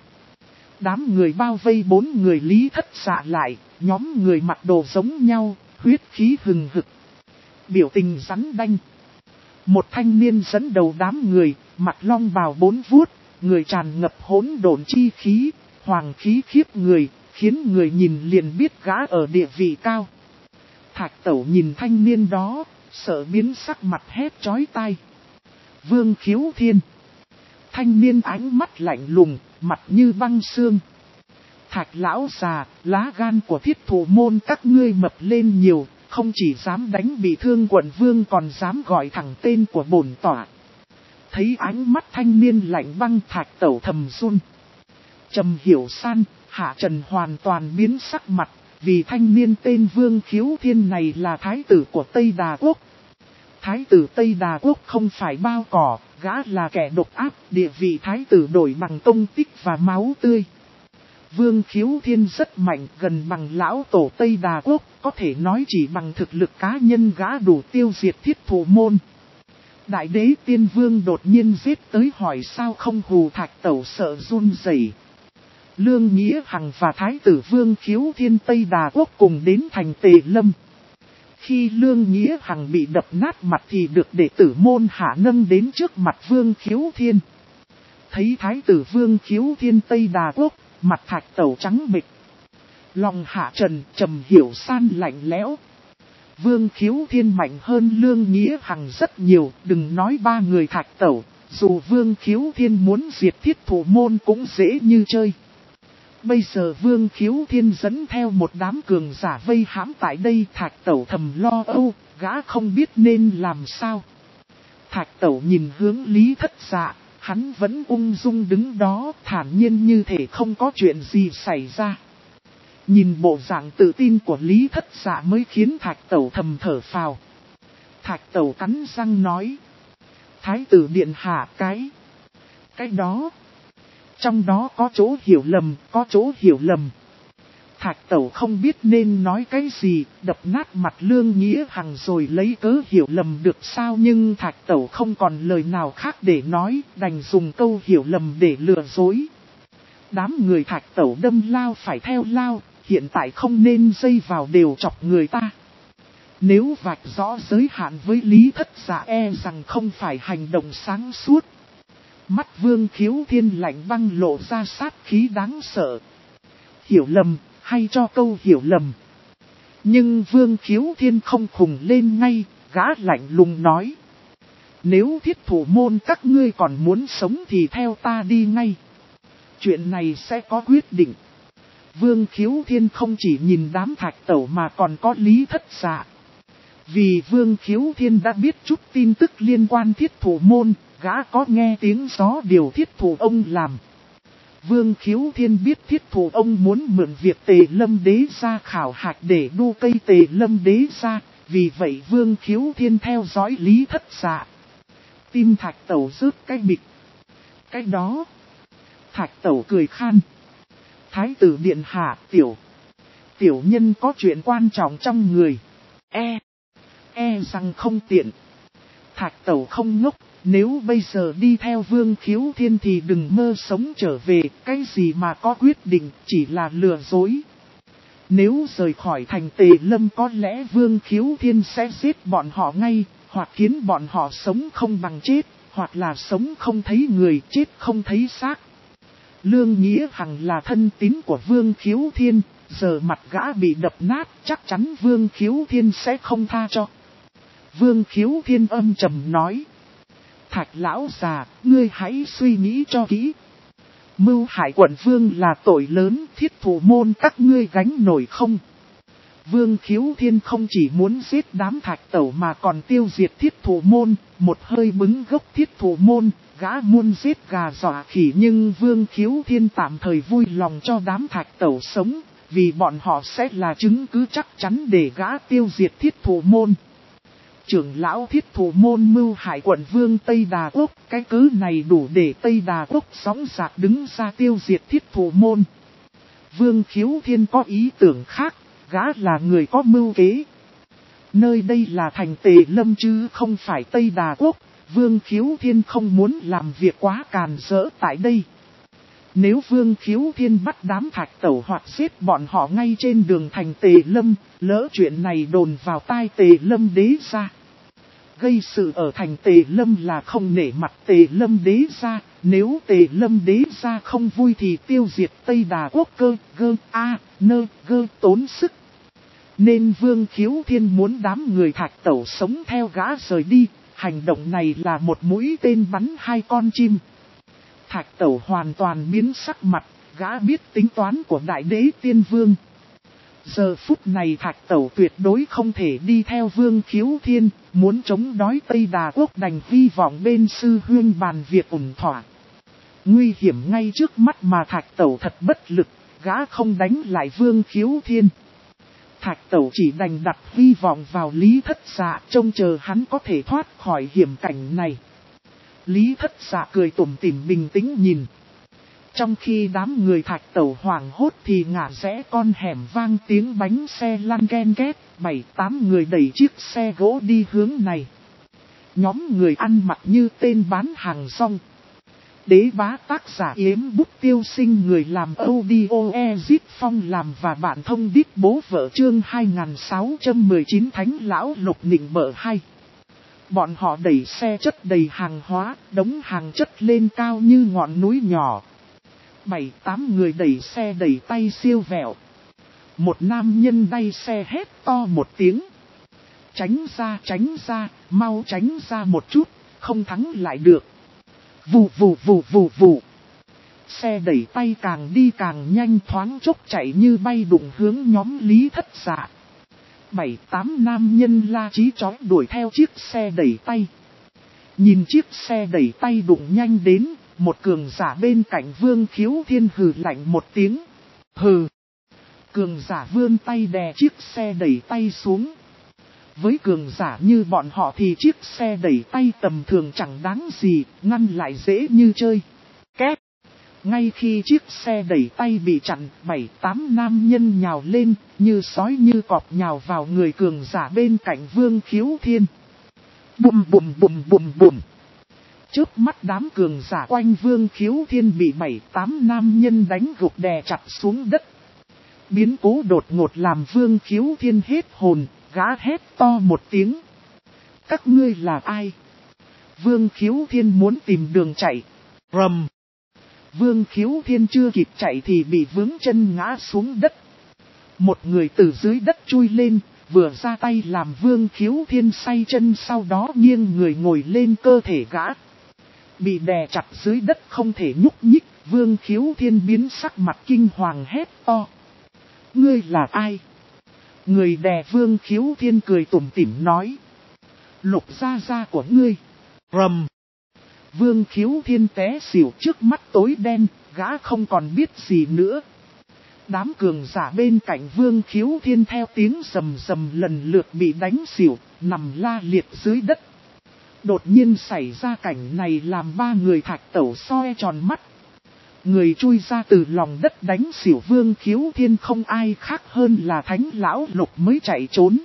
Đám người bao vây 4 người Lý Thất Dạ lại, nhóm người mặc đồ giống nhau, huyết khí hừng hực, biểu tình rắn đanh. Một thanh niên dẫn đầu đám người, mặc long bào 4 vuốt, người tràn ngập hỗn độn chi khí, hoàng khí khiếp người, khiến người nhìn liền biết gã ở địa vị cao. Thạch Tẩu nhìn thanh niên đó, sợ biến sắc mặt hét chói tai. Vương Khiếu Thiên. Thanh niên ánh mắt lạnh lùng, mặt như băng xương. Thạch lão già, lá gan của Thiết Thủ môn các ngươi mập lên nhiều, không chỉ dám đánh bị thương quận vương còn dám gọi thẳng tên của bổn tọa. Thấy ánh mắt thanh niên lạnh băng, Thạch Tẩu thầm run. Trầm Hiểu San, Hạ Trần hoàn toàn biến sắc mặt, vì thanh niên tên Vương Khiếu Thiên này là thái tử của Tây Đà Quốc. Thái tử Tây Đà Quốc không phải bao cỏ, gã là kẻ độc ác, địa vị thái tử đổi bằng công tích và máu tươi. Vương Khiếu Thiên rất mạnh, gần bằng lão tổ Tây Đà Quốc, có thể nói chỉ bằng thực lực cá nhân gã đủ tiêu diệt Thiết Thủ môn. Đại đế Tiên Vương đột nhiên giết tới hỏi sao không hù, Thạch Tẩu sợ run rẩy. Lương Nghĩa Hằng và Thái tử Vương Khiếu Thiên Tây Đà Quốc cùng đến thành Tề Lâm. Khi Lương Nghĩa Hằng bị đập nát mặt thì được đệ tử môn hạ nâng đến trước mặt Vương Khiếu Thiên. Thấy Thái tử Vương Khiếu Thiên Tây Đà Quốc, mặt Thạch Tẩu trắng bệch. Lòng Hạ Trần, Trầm Hiểu San lạnh lẽo. Vương Khiếu Thiên mạnh hơn Lương Nghĩa Hằng rất nhiều, đừng nói 3 người Thạch Tẩu, dù Vương Khiếu Thiên muốn diệt Thiết Thủ môn cũng dễ như chơi. Bây giờ Vương Khiếu Thiên dẫn theo một đám cường giả vây hãm tại đây, Thạch Tẩu thầm lo âu, gã không biết nên làm sao. Thạch Tẩu nhìn hướng Lý Thất Dạ, hắn vẫn ung dung đứng đó, thản nhiên như thể không có chuyện gì xảy ra. Nhìn bộ dạng tự tin của Lý Thất Dạ mới khiến Thạch Tẩu thầm thở phào. Thạch Tẩu cắn răng nói. Thái tử điện hạ, cái đó. Trong đó có chỗ hiểu lầm, có chỗ hiểu lầm. Thạch Tẩu không biết nên nói cái gì, đập nát mặt Lương Nghĩa Hằng rồi lấy cớ hiểu lầm được sao, nhưng Thạch Tẩu không còn lời nào khác để nói, đành dùng câu hiểu lầm để lừa dối. Đám người Thạch Tẩu đâm lao phải theo lao, hiện tại không nên dây vào đều chọc người ta. Nếu vạch rõ giới hạn với Lý Thất Dạ e rằng không phải hành động sáng suốt. Mắt Vương Khiếu Thiên lạnh băng lộ ra sát khí đáng sợ. Hiểu lầm, hay cho câu hiểu lầm. Nhưng Vương Khiếu Thiên không khùng lên ngay, gã lạnh lùng nói. Nếu Thiết Thủ môn các ngươi còn muốn sống thì theo ta đi ngay. Chuyện này sẽ có quyết định. Vương Khiếu Thiên không chỉ nhìn đám Thạch Tẩu mà còn có Lý Thất Dạ. Vì Vương Khiếu Thiên đã biết chút tin tức liên quan Thiết Thủ môn, gã có nghe tiếng gió điều Thiết Thủ ông làm. Vương Khiếu Thiên biết Thiết Thủ ông muốn mượn việc Tề Lâm Đế gia khảo hạch để đu cây Tề Lâm Đế gia, vì vậy Vương Khiếu Thiên theo dõi Lý Thất Dạ. Tim Thạch Tẩu rớt cái bịch. Cái đó. Thạch Tẩu cười khan. Thái tử điện hạ, tiểu nhân có chuyện quan trọng trong người. E rằng không tiện. Thạch Tẩu không ngốc, nếu bây giờ đi theo Vương Khiếu Thiên thì đừng mơ sống trở về, cái gì mà có quyết định, chỉ là lừa dối. Nếu rời khỏi thành Tề Lâm có lẽ Vương Khiếu Thiên sẽ giết bọn họ ngay, hoặc khiến bọn họ sống không bằng chết, hoặc là sống không thấy người, chết không thấy xác. Lương Nghĩa Hằng là thân tín của Vương Khiếu Thiên, giờ mặt gã bị đập nát, chắc chắn Vương Khiếu Thiên sẽ không tha cho. Vương Khiếu Thiên âm trầm nói. Thạch lão già, ngươi hãy suy nghĩ cho kỹ. Mưu hại quận Vương là tội lớn, Thiết Thủ môn các ngươi gánh nổi không? Vương Khiếu Thiên không chỉ muốn giết đám Thạch Tẩu mà còn tiêu diệt Thiết Thủ môn, một hơi bứng gốc Thiết Thủ môn, gã muốn giết gà dọa khỉ, nhưng Vương Khiếu Thiên tạm thời vui lòng cho đám Thạch Tẩu sống, vì bọn họ sẽ là chứng cứ chắc chắn để gã tiêu diệt Thiết Thủ môn. Trưởng lão Thiết Thủ môn mưu hại quận Vương Tây Đà Quốc, cái cớ này đủ để Tây Đà Quốc sóng dạc đứng ra tiêu diệt Thiết Thủ môn. Vương Khiếu Thiên có ý tưởng khác, gã là người có mưu kế. Nơi đây là thành Tề Lâm chứ không phải Tây Đà Quốc, Vương Khiếu Thiên không muốn làm việc quá càn rỡ tại đây. Nếu Vương Khiếu Thiên bắt đám Thạch Tẩu hoặc giết bọn họ ngay trên đường thành Tề Lâm, lỡ chuyện này đồn vào tai Tề Lâm Đế gia. Gây sự ở thành Tề Lâm là không nể mặt Tề Lâm Đế gia, nếu Tề Lâm Đế gia không vui thì tiêu diệt Tây Đà Quốc tốn sức. Nên Vương Khiếu Thiên muốn đám người Thạch Tẩu sống theo gã rời đi, hành động này là một mũi tên bắn hai con chim. Thạch Tẩu hoàn toàn biến sắc mặt, gã biết tính toán của Đại Đế Tiên Vương. Giờ phút này Thạch Tẩu tuyệt đối không thể đi theo Vương Khiếu Thiên, muốn chống đối Tây Đà Quốc đành hy vọng bên sư huynh bàn việc ổn thỏa. Nguy hiểm ngay trước mắt mà Thạch Tẩu thật bất lực, gã không đánh lại Vương Khiếu Thiên. Thạch Tẩu chỉ đành đặt hy vọng vào Lý Thất Dạ, trông chờ hắn có thể thoát khỏi hiểm cảnh này. Lý Thất Dạ cười tủm tỉm bình tĩnh nhìn. Trong khi đám người Thạch Tẩu hoảng hốt thì ngả rẽ con hẻm vang tiếng bánh xe lăn ken két, 7-8 người đẩy chiếc xe gỗ đi hướng này. Nhóm người ăn mặc như tên bán hàng rong. Đế bá tác giả Yếm Bút Tiêu Sinh, người làm audio Ezit Phong làm và bạn thông đít bố vợ chương 2619 Thánh Lão Lục Nịnh Bợ 2. Bọn họ đẩy xe chất đầy hàng hóa, đống hàng chất lên cao như ngọn núi nhỏ. 7-8 người đẩy xe đẩy tay siêu vẹo. Một nam nhân đẩy xe hét to một tiếng. Tránh ra, mau tránh ra một chút, không thắng lại được. Vù. Xe đẩy tay càng đi càng nhanh, thoáng chốc chạy như bay đụng hướng nhóm Lý Thất Dạ. 7-8 nam nhân la chí chói đuổi theo chiếc xe đẩy tay. Nhìn chiếc xe đẩy tay đụng nhanh đến, một cường giả bên cạnh Vương Khiếu Thiên hừ lạnh một tiếng. Hừ. Cường giả vươn tay đè chiếc xe đẩy tay xuống. Với cường giả như bọn họ thì chiếc xe đẩy tay tầm thường chẳng đáng gì, ngăn lại dễ như chơi. Két. Ngay khi chiếc xe đẩy tay bị chặn, 7-8 nam nhân nhào lên, như sói như cọp nhào vào người cường giả bên cạnh Vương Khiếu Thiên. Bùm bùm bùm bùm bùm. Chớp mắt đám cường giả quanh Vương Khiếu Thiên bị 7-8 nam nhân đánh gục đè chặt xuống đất. Biến cố đột ngột làm Vương Khiếu Thiên hết hồn, gã hét to một tiếng. Các ngươi là ai? Vương Khiếu Thiên muốn tìm đường chạy. Rầm. Vương Khiếu Thiên chưa kịp chạy thì bị vướng chân ngã xuống đất. Một người từ dưới đất chui lên, vừa ra tay làm Vương Khiếu Thiên say chân, sau đó nghiêng người ngồi lên cơ thể gã. Bị đè chặt dưới đất không thể nhúc nhích, Vương Khiếu Thiên biến sắc mặt kinh hoàng hét to. Ngươi là ai? Người đè Vương Khiếu Thiên cười tủm tỉm nói. Lục gia gia của ngươi. Rầm. Vương Khiếu Thiên té xỉu, trước mắt tối đen, gã không còn biết gì nữa. Đám cường giả bên cạnh Vương Khiếu Thiên theo tiếng rầm rầm lần lượt bị đánh xỉu, nằm la liệt dưới đất. Đột nhiên xảy ra cảnh này làm ba người Thạch Tẩu soi tròn mắt. Người chui ra từ lòng đất đánh xỉu Vương Khiếu Thiên không ai khác hơn là Thánh Lão Lục mới chạy trốn.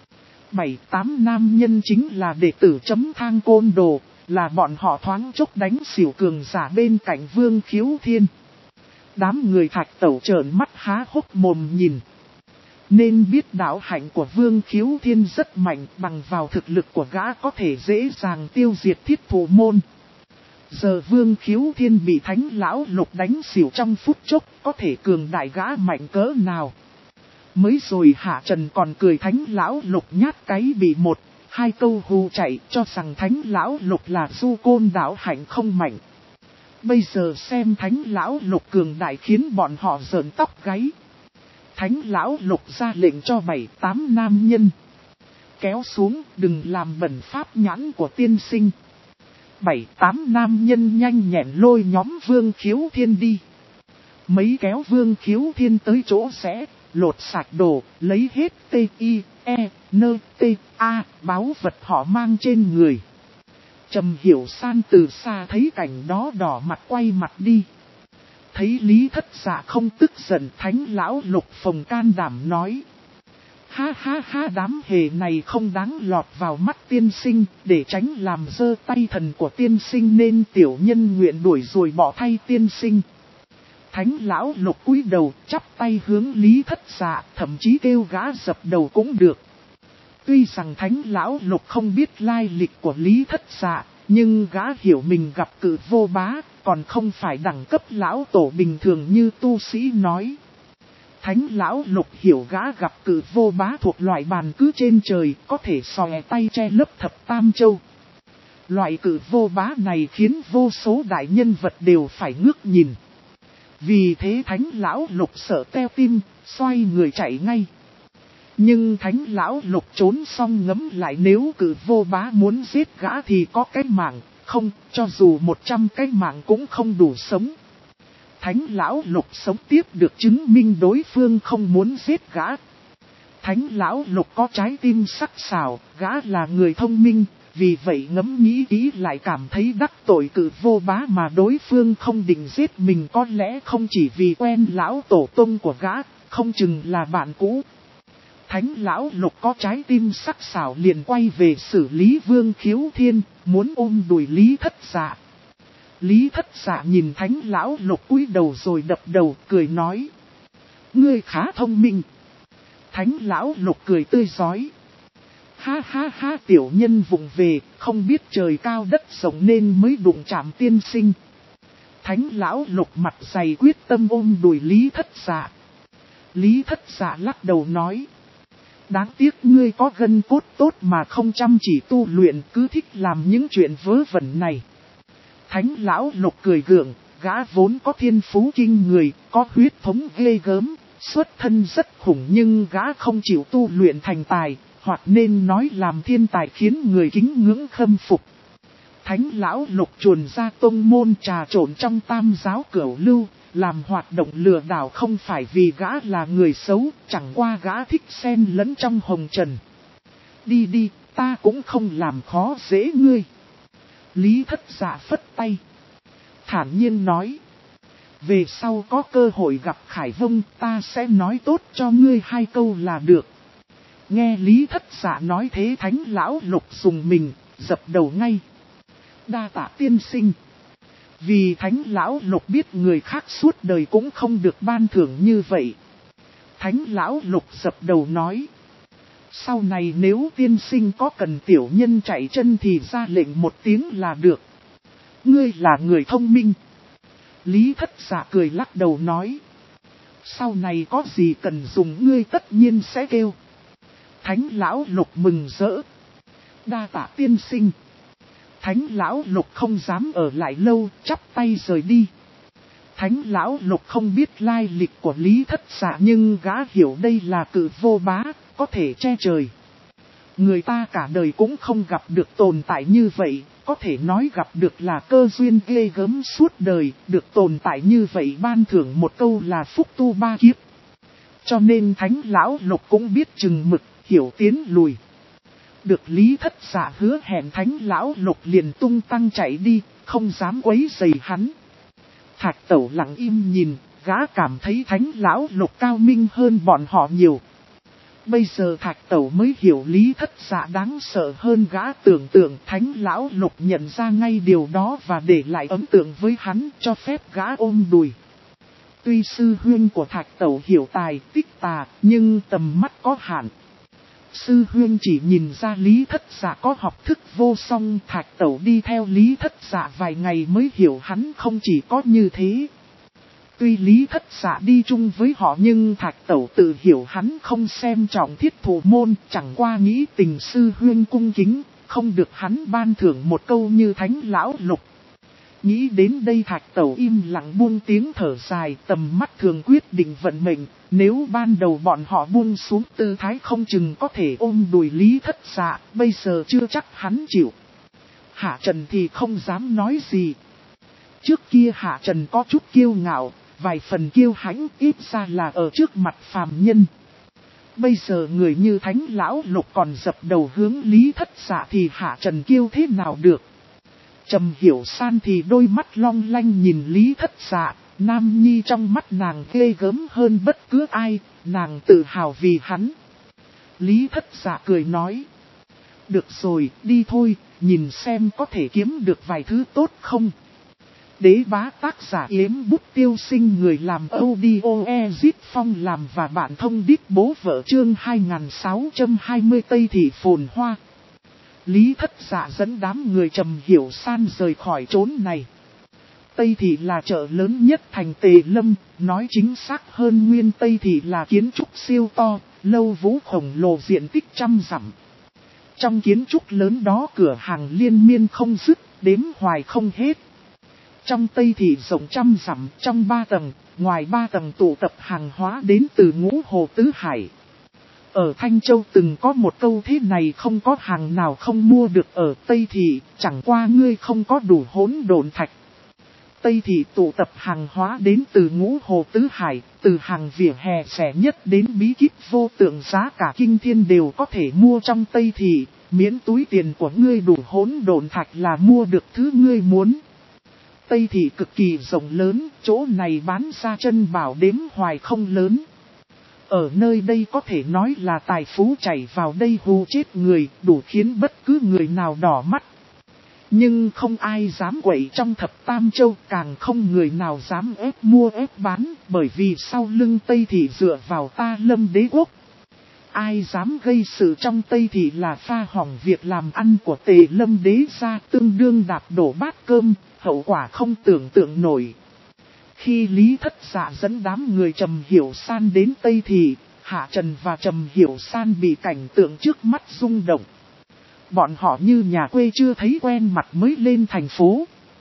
7-8 nam nhân chính là đệ tử chấm thang côn đồ, là bọn họ thoáng chốc đánh xỉu cường giả bên cạnh Vương Khiếu Thiên. Đám người Thạch Tẩu trợn mắt há hốc mồm nhìn. Nên biết đạo hạnh của Vương Khiếu Thiên rất mạnh, bằng vào thực lực của gã có thể dễ dàng tiêu diệt Thiết Thủ Môn. Giờ Vương Khiếu Thiên bị Thánh Lão Lục đánh xỉu trong phút chốc, có thể cường đại gã mạnh cỡ nào. Mới rồi Hạ Trần còn cười Thánh Lão Lục nhát cái bị 1-2 câu hù chạy, cho rằng Thánh Lão Lục là du côn đạo hạnh không mạnh. Bây giờ xem Thánh Lão Lục cường đại khiến bọn họ rợn tóc gáy. Thánh Lão Lục ra lệnh cho 7-8 nam nhân. Kéo xuống, đừng làm bẩn pháp nhãn của tiên sinh. 7-8 nam nhân nhanh nhẹn lôi nhóm Vương Khiếu Thiên đi. Mấy kéo Vương Khiếu Thiên tới chỗ rẽ, lột sạch đồ, lấy hết T-I-E-N-T-A báu vật họ mang trên người. Trầm Hiểu San từ xa thấy cảnh đó đỏ mặt quay mặt đi. Thấy Lý Thất Dạ không tức giận, Thánh Lão Lục phồng can đảm nói. Ha ha ha, đám hề này không đáng lọt vào mắt tiên sinh, để tránh làm dơ tay thần của tiên sinh nên tiểu nhân nguyện đuổi rồi bỏ thay tiên sinh. Thánh Lão Lục cúi đầu chắp tay hướng Lý Thất Dạ, thậm chí kêu gã dập đầu cũng được. Tuy rằng Thánh Lão Lục không biết lai lịch của Lý Thất Dạ, nhưng gã hiểu mình gặp Cự Vô Bá, còn không phải đẳng cấp lão tổ bình thường như tu sĩ nói. Thánh Lão Lục hiểu gã gặp Cự Vô Bá thuộc loại bàn cứ trên trời, có thể xòe tay che lấp thập tam châu. Loại Cự Vô Bá này khiến vô số đại nhân vật đều phải ngước nhìn. Vì thế Thánh Lão Lục sợ teo tim, xoay người chạy ngay. Nhưng Thánh Lão Lục trốn xong ngấm lại, nếu Cự Vô Bá muốn giết gã thì có cái mạng, không, cho dù 100 cái mạng cũng không đủ sống. Thánh Lão Lục sống tiếp được chứng minh đối phương không muốn giết gã. Thánh Lão Lục có trái tim sắc sảo, gã là người thông minh, vì vậy ngẫm nghĩ kỹ lại cảm thấy đắc tội Cự Vô Bá mà đối phương không định giết mình, có lẽ không chỉ vì quen lão tổ tông của gã, không chừng là bạn cũ. Thánh Lão Lục có trái tim sắc sảo liền quay về xử lý Vương Khiếu Thiên, muốn ôm đùi Lý Thất Dạ. Lý Thất Dạ nhìn Thánh Lão Lục cúi đầu rồi đập đầu, cười nói. Ngươi khá thông minh. Thánh Lão Lục cười tươi rói. Ha ha ha, tiểu nhân vụng về, không biết trời cao đất rộng nên mới đụng chạm tiên sinh. Thánh Lão Lục mặt dày quyết tâm ôm đùi Lý Thất Dạ. Lý Thất Dạ lắc đầu nói. Đáng tiếc ngươi có gân cốt tốt mà không chăm chỉ tu luyện, cứ thích làm những chuyện vớ vẩn này. Thánh Lão Lục cười gượng, gã vốn có thiên phú kinh người, có huyết thống ghê gớm, xuất thân rất khủng, nhưng gã không chịu tu luyện thành tài, hoặc nên nói làm thiên tài khiến người kính ngưỡng khâm phục. Thánh Lão Lục chuồn ra tông môn trà trộn trong tam giáo cửu lưu, làm hoạt động lừa đảo không phải vì gã là người xấu, chẳng qua gã thích xen lẫn trong hồng trần. Đi đi, ta cũng không làm khó dễ ngươi. Lý Thất Dạ phất tay, thản nhiên nói. Về sau có cơ hội gặp Khải Vông ta sẽ nói tốt cho ngươi 2 câu là được. Nghe Lý Thất Dạ nói thế Thánh Lão Lục dùng mình, dập đầu ngay. Đa tạ tiên sinh. Vì Thánh Lão Lục biết người khác suốt đời cũng không được ban thưởng như vậy. Thánh Lão Lục dập đầu nói. Sau này nếu tiên sinh có cần tiểu nhân chạy chân thì ra lệnh một tiếng là được. Ngươi là người thông minh. Lý Thất Dạ cười lắc đầu nói. Sau này có gì cần dùng ngươi tất nhiên sẽ kêu. Thánh Lão Lục mừng rỡ. Đa tạ tiên sinh. Thánh Lão Lục không dám ở lại lâu, chắp tay rời đi. Thánh Lão Lục không biết lai lịch của Lý Thất Dạ nhưng gã hiểu đây là cự vô bá, có thể che trời. Người ta cả đời cũng không gặp được tồn tại như vậy, có thể nói gặp được là cơ duyên ghê gớm suốt đời, được tồn tại như vậy ban thưởng một câu là phúc tu 3 kiếp. Cho nên Thánh Lão Lục cũng biết chừng mực, hiểu tiến lùi. Được Lý Thất Dạ hứa hẹn Thánh Lão Lục liền tung tăng chạy đi, không dám quấy rầy hắn. Thạch Tẩu lặng im nhìn, gã cảm thấy Thánh Lão Lục cao minh hơn bọn họ nhiều. Bây giờ Thạch Tẩu mới hiểu Lý Thất Dạ đáng sợ hơn gã tưởng tượng. Thánh Lão Lục nhận ra ngay điều đó và để lại ấn tượng với hắn, cho phép gã ôm đùi. Tuy sư huynh của Thạch Tẩu hiểu tài tích tà, nhưng tầm mắt có hạn. Sư huynh chỉ nhìn ra Lý Thất Dạ có học thức vô song. Thạch Tẩu đi theo Lý Thất Dạ vài ngày mới hiểu hắn không chỉ có như thế. Tuy Lý Thất Dạ đi chung với họ nhưng Thạch Tẩu tự hiểu hắn không xem trọng Thiết Thủ môn, chẳng qua nghĩ tình sư huynh cung kính, không được hắn ban thưởng một câu như Thánh Lão Lục. Nghĩ đến đây Thạch Tẩu im lặng buông tiếng thở dài, tầm mắt thường quyết định vận mệnh, nếu ban đầu bọn họ buông xuống tư thái không chừng có thể ôm đùi Lý Thất Dạ, bây giờ chưa chắc hắn chịu. Hạ Trần thì không dám nói gì. Trước kia Hạ Trần có chút kiêu ngạo, vài phần kiêu hãnh, ít ra là ở trước mặt phàm nhân. Bây giờ người như Thánh Lão Lục còn dập đầu hướng Lý Thất Dạ thì Hạ Trần kiêu thế nào được. Trầm Hiểu San thì đôi mắt long lanh nhìn Lý Thất Dạ, nam nhi trong mắt nàng ghê gớm hơn bất cứ ai, nàng tự hào vì hắn. Lý Thất Dạ cười nói. Được rồi, đi thôi, nhìn xem có thể kiếm được vài thứ tốt không. Đế bá tác giả Yếm Bút Tiêu Sinh, người làm audio Phong làm và bạn thông đích bố vợ chương 2620 Tây Thị Phồn Hoa. Lý Thất Dạ dẫn đám người Trầm Hiểu San rời khỏi chốn này. Tây Thị là chợ lớn nhất thành Tề Lâm, nói chính xác hơn Nguyên Tây Thị là kiến trúc siêu to, lâu vũ khổng lồ diện tích trăm dặm. Trong kiến trúc lớn đó cửa hàng liên miên không dứt, đếm hoài không hết. Trong Tây Thị rộng trăm dặm, trong 3 tầng, ngoài 3 tầng tụ tập hàng hóa đến từ ngũ hồ tứ hải. Ở Thanh Châu từng có một câu thế này, không có hàng nào không mua được ở Tây Thị, chẳng qua ngươi không có đủ hỗn độn thạch. Tây Thị tụ tập hàng hóa đến từ ngũ hồ tứ hải, từ hàng vỉa hè rẻ nhất đến bí kíp vô tượng giá cả kinh thiên đều có thể mua trong Tây Thị, miễn túi tiền của ngươi đủ hỗn độn thạch là mua được thứ ngươi muốn. Tây Thị cực kỳ rộng lớn, chỗ này bán ra chân bảo đếm hoài không lớn. Ở nơi đây có thể nói là tài phú chảy vào đây hù chết người, đủ khiến bất cứ người nào đỏ mắt. Nhưng không ai dám quậy trong Thập Tam Châu, càng không người nào dám ép mua ép bán, bởi vì sau lưng Tây Thị dựa vào Ta Lâm đế quốc. Ai dám gây sự trong Tây Thị là pha hỏng việc làm ăn của Tề Lâm đế gia, tương đương đạp đổ bát cơm, hậu quả không tưởng tượng nổi. Khi Lý Thất Dạ dẫn đám người Trầm Hiểu San đến Tây Thị, Hạ Trần và Trầm Hiểu San bị cảnh tượng trước mắt rung động. Bọn họ như nhà quê chưa thấy quen mặt mới lên thành phố.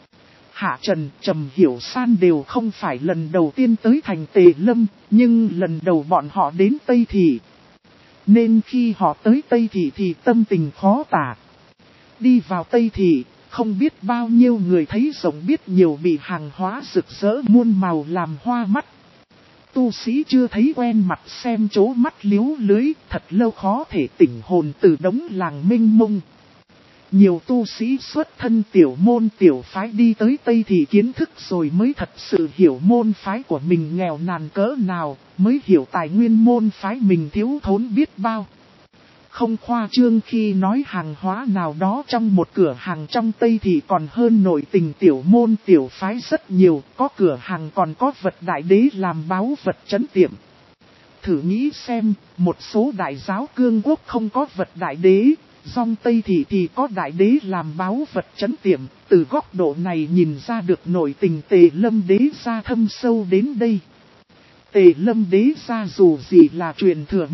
Hạ Trần, Trầm Hiểu San đều không phải lần đầu tiên tới thành Tề Lâm, nhưng lần đầu bọn họ đến Tây Thị. Nên khi họ tới Tây Thị thì tâm tình khó tả. Đi vào Tây Thị, không biết bao nhiêu người thấy rộng biết nhiều, bị hàng hóa rực rỡ muôn màu làm hoa mắt. Tu sĩ chưa thấy quen mặt xem chố mắt liếu lưới, thật lâu khó thể tỉnh hồn từ đống làng mênh mông. Nhiều tu sĩ xuất thân tiểu môn tiểu phái đi tới Tây Thị kiến thức rồi mới thật sự hiểu môn phái của mình nghèo nàn cỡ nào, mới hiểu tài nguyên môn phái mình thiếu thốn biết bao. Không khoa trương khi nói hàng hóa nào đó trong một cửa hàng trong Tây Thị còn hơn nội tình tiểu môn tiểu phái rất nhiều, có cửa hàng còn có vật đại đế làm báu vật trấn tiệm. Thử nghĩ xem, một số đại giáo cương quốc không có vật đại đế, dòng Tây Thị thì có đại đế làm báu vật trấn tiệm, từ góc độ này nhìn ra được nội tình Tề Lâm đế gia thâm sâu đến đây. Tề Lâm đế gia dù gì là truyền thừa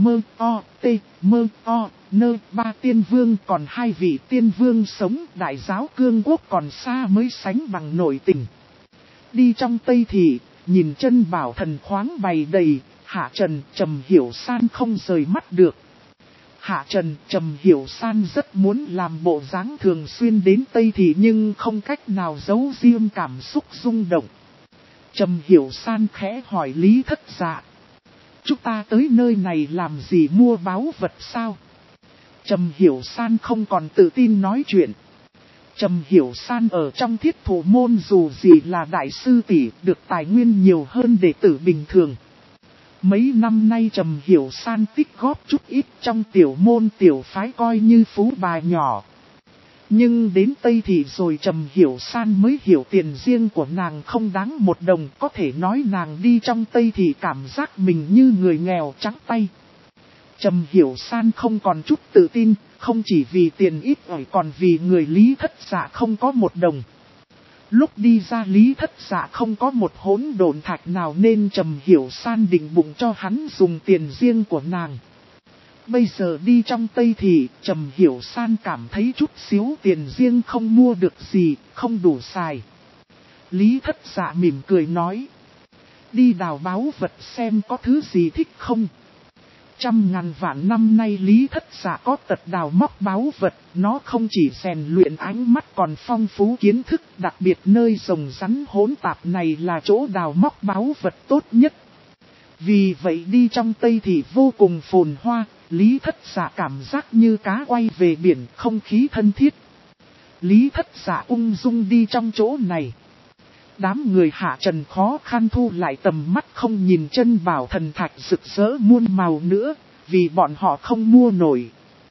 mơ o nơ ba tiên vương, còn hai vị tiên vương sống đại giáo cương quốc còn xa mới sánh bằng nội tình. Đi trong Tây Thị, nhìn chân bảo thần khoáng bày đầy, Hạ Trần Trầm Hiểu San không rời mắt được. Hạ Trần Trầm Hiểu San rất muốn làm bộ dáng thường xuyên đến Tây Thị nhưng không cách nào giấu riêng cảm xúc rung động. Trầm Hiểu San khẽ hỏi Lý Thất Dạ: chúng ta tới nơi này làm gì, mua báu vật sao? Trầm Hiểu San không còn tự tin nói chuyện. Trầm Hiểu San ở trong Thiết Thủ môn dù gì là đại sư tỷ, được tài nguyên nhiều hơn đệ tử bình thường. Mấy năm nay Trầm Hiểu San tích góp chút ít trong tiểu môn tiểu phái coi như phú bà nhỏ. Nhưng đến Tây Thị rồi Trầm Hiểu San mới hiểu tiền riêng của nàng không đáng một đồng, có thể nói nàng đi trong Tây Thị cảm giác mình như người nghèo trắng tay. Trầm Hiểu San không còn chút tự tin, không chỉ vì tiền ít ỏi còn vì người Lý Thất Dạ không có một đồng. Lúc đi ra Lý Thất Dạ không có một hỗn độn thạch nào nên Trầm Hiểu San định bụng cho hắn dùng tiền riêng của nàng. Bây giờ đi trong Tây Thị, Trầm Hiểu San cảm thấy chút xíu tiền riêng không mua được gì, không đủ xài. Lý Thất Dạ mỉm cười nói: đi đào báu vật xem có thứ gì thích không. Trăm ngàn vạn năm nay Lý Thất Dạ có tật đào móc báu vật, nó không chỉ rèn luyện ánh mắt còn phong phú kiến thức, đặc biệt nơi rồng rắn hỗn tạp này là chỗ đào móc báu vật tốt nhất. Vì vậy đi trong Tây Thị vô cùng phồn hoa, Lý Thất Dạ cảm giác như cá quay về biển, không khí thân thiết. Lý Thất Dạ ung dung đi trong chỗ này. Đám người Hạ Trần khó khăn thu lại tầm mắt không nhìn chân bảo thần thạch rực rỡ muôn màu nữa, vì bọn họ không mua nổi.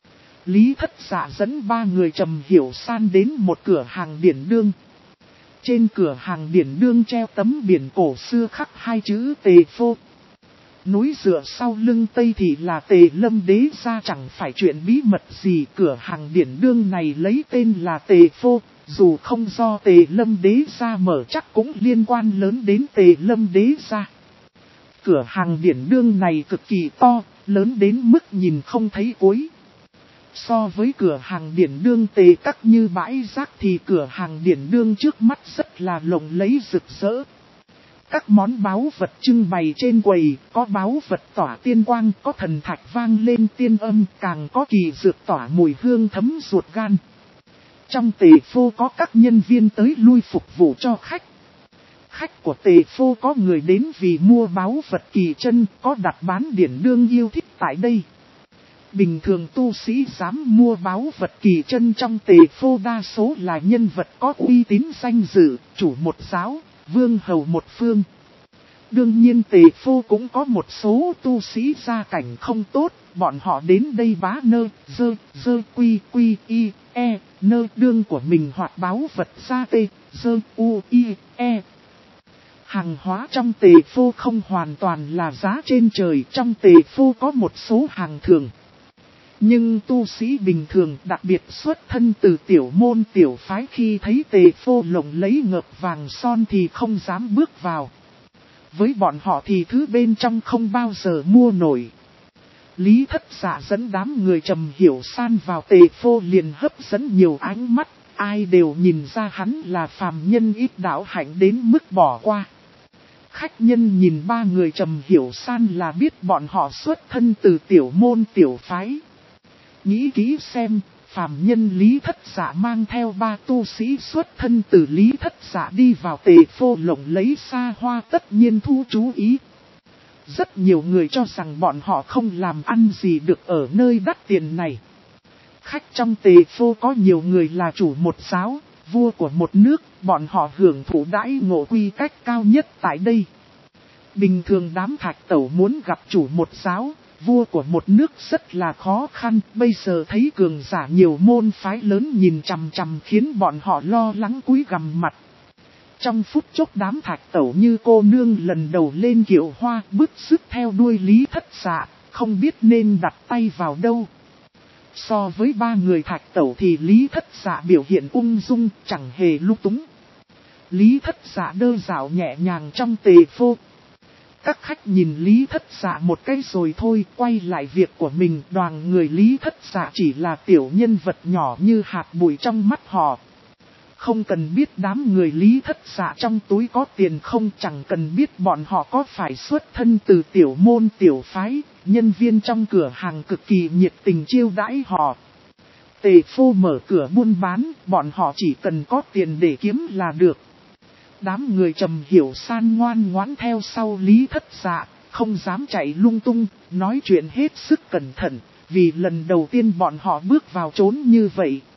Lý Thất Dạ dẫn ba người Trầm Hiểu San đến một cửa hàng điển đương. Trên cửa hàng điển đương treo tấm biển cổ xưa khắc hai chữ Tề Phô. Núi dựa sau lưng Tây Thị là Tề Lâm đế gia, chẳng phải chuyện bí mật gì. Cửa hàng điển đương này lấy tên là Tề Phô, dù không do Tề Lâm đế gia mở chắc cũng liên quan lớn đến Tề Lâm đế gia. Cửa hàng điển đương này cực kỳ to, lớn đến mức nhìn không thấy cuối. So với cửa hàng điển đương Tề Các như bãi rác thì cửa hàng điển đương trước mắt rất là lộng lẫy rực rỡ. Các món báu vật trưng bày trên quầy, có báu vật tỏa tiên quang, có thần thạch vang lên tiên âm, càng có kỳ dược tỏa mùi hương thấm ruột gan. Trong Tề Phô có các nhân viên tới lui phục vụ cho khách. Khách của Tề Phô có người đến vì mua báu vật kỳ chân, có đặt bán điển đương yêu thích tại đây. Bình thường tu sĩ dám mua báu vật kỳ chân trong Tề Phô đa số là nhân vật có uy tín danh dự, chủ một giáo, vương hầu một phương. Đương nhiên Tề Phô cũng có một số tu sĩ gia cảnh không tốt, bọn họ đến đây bá nơ, dơ quy y, nơ đương của mình hoặc báu vật gia tê, e. Hàng hóa trong Tề Phô không hoàn toàn là giá trên trời, trong Tề Phô có một số hàng thường. Nhưng tu sĩ bình thường đặc biệt xuất thân từ tiểu môn tiểu phái khi thấy Tề Phô lộng lấy ngập vàng son thì không dám bước vào. Với bọn họ thì thứ bên trong không bao giờ mua nổi. Lý Thất Dạ dẫn đám người Trầm Hiểu San vào Tề Phô liền hấp dẫn nhiều ánh mắt, ai đều nhìn ra hắn là phàm nhân ít đạo hạnh đến mức bỏ qua. Khách nhân nhìn ba người Trầm Hiểu San là biết bọn họ xuất thân từ tiểu môn tiểu phái. Nghĩ kỹ xem, phàm nhân Lý Thất Dạ mang theo ba tu sĩ xuất thân từ Lý Thất Dạ đi vào Tề Phô lộng lấy xa hoa tất nhiên thu chú ý. Rất nhiều người cho rằng bọn họ không làm ăn gì được ở nơi đắt tiền này. khách trong tề phô có nhiều người là chủ một giáo, vua của một nước, bọn họ hưởng thụ đãi ngộ quy cách cao nhất tại đây. Bình thường đám thạch tẩu muốn gặp chủ một giáo, vua của một nước rất là khó khăn, bây giờ thấy cường giả nhiều môn phái lớn nhìn chằm chằm khiến bọn họ lo lắng cúi gằm mặt. Trong phút chốc đám thạch tẩu như cô nương lần đầu lên kiệu hoa bứt rứt theo đuôi Lý Thất Dạ, không biết nên đặt tay vào đâu. So với ba người thạch tẩu thì Lý Thất Dạ biểu hiện ung dung chẳng hề lung túng. Lý Thất Dạ đơ dạo nhẹ nhàng trong tề phô. Các khách nhìn Lý Thất Dạ một cái rồi thôi, quay lại việc của mình. Đoàn người Lý Thất Dạ chỉ là tiểu nhân vật nhỏ như hạt bụi trong mắt họ. Không cần biết đám người Lý Thất Dạ trong túi có tiền không, chẳng cần biết bọn họ có phải xuất thân từ tiểu môn tiểu phái, nhân viên trong cửa hàng cực kỳ nhiệt tình chiêu đãi họ. Tề phô mở cửa buôn bán, bọn họ chỉ cần có tiền để kiếm là được. Đám người Trầm Hiểu San ngoan ngoãn theo sau Lý Thất Dạ, không dám chạy lung tung, nói chuyện hết sức cẩn thận, vì lần đầu tiên bọn họ bước vào chốn như vậy.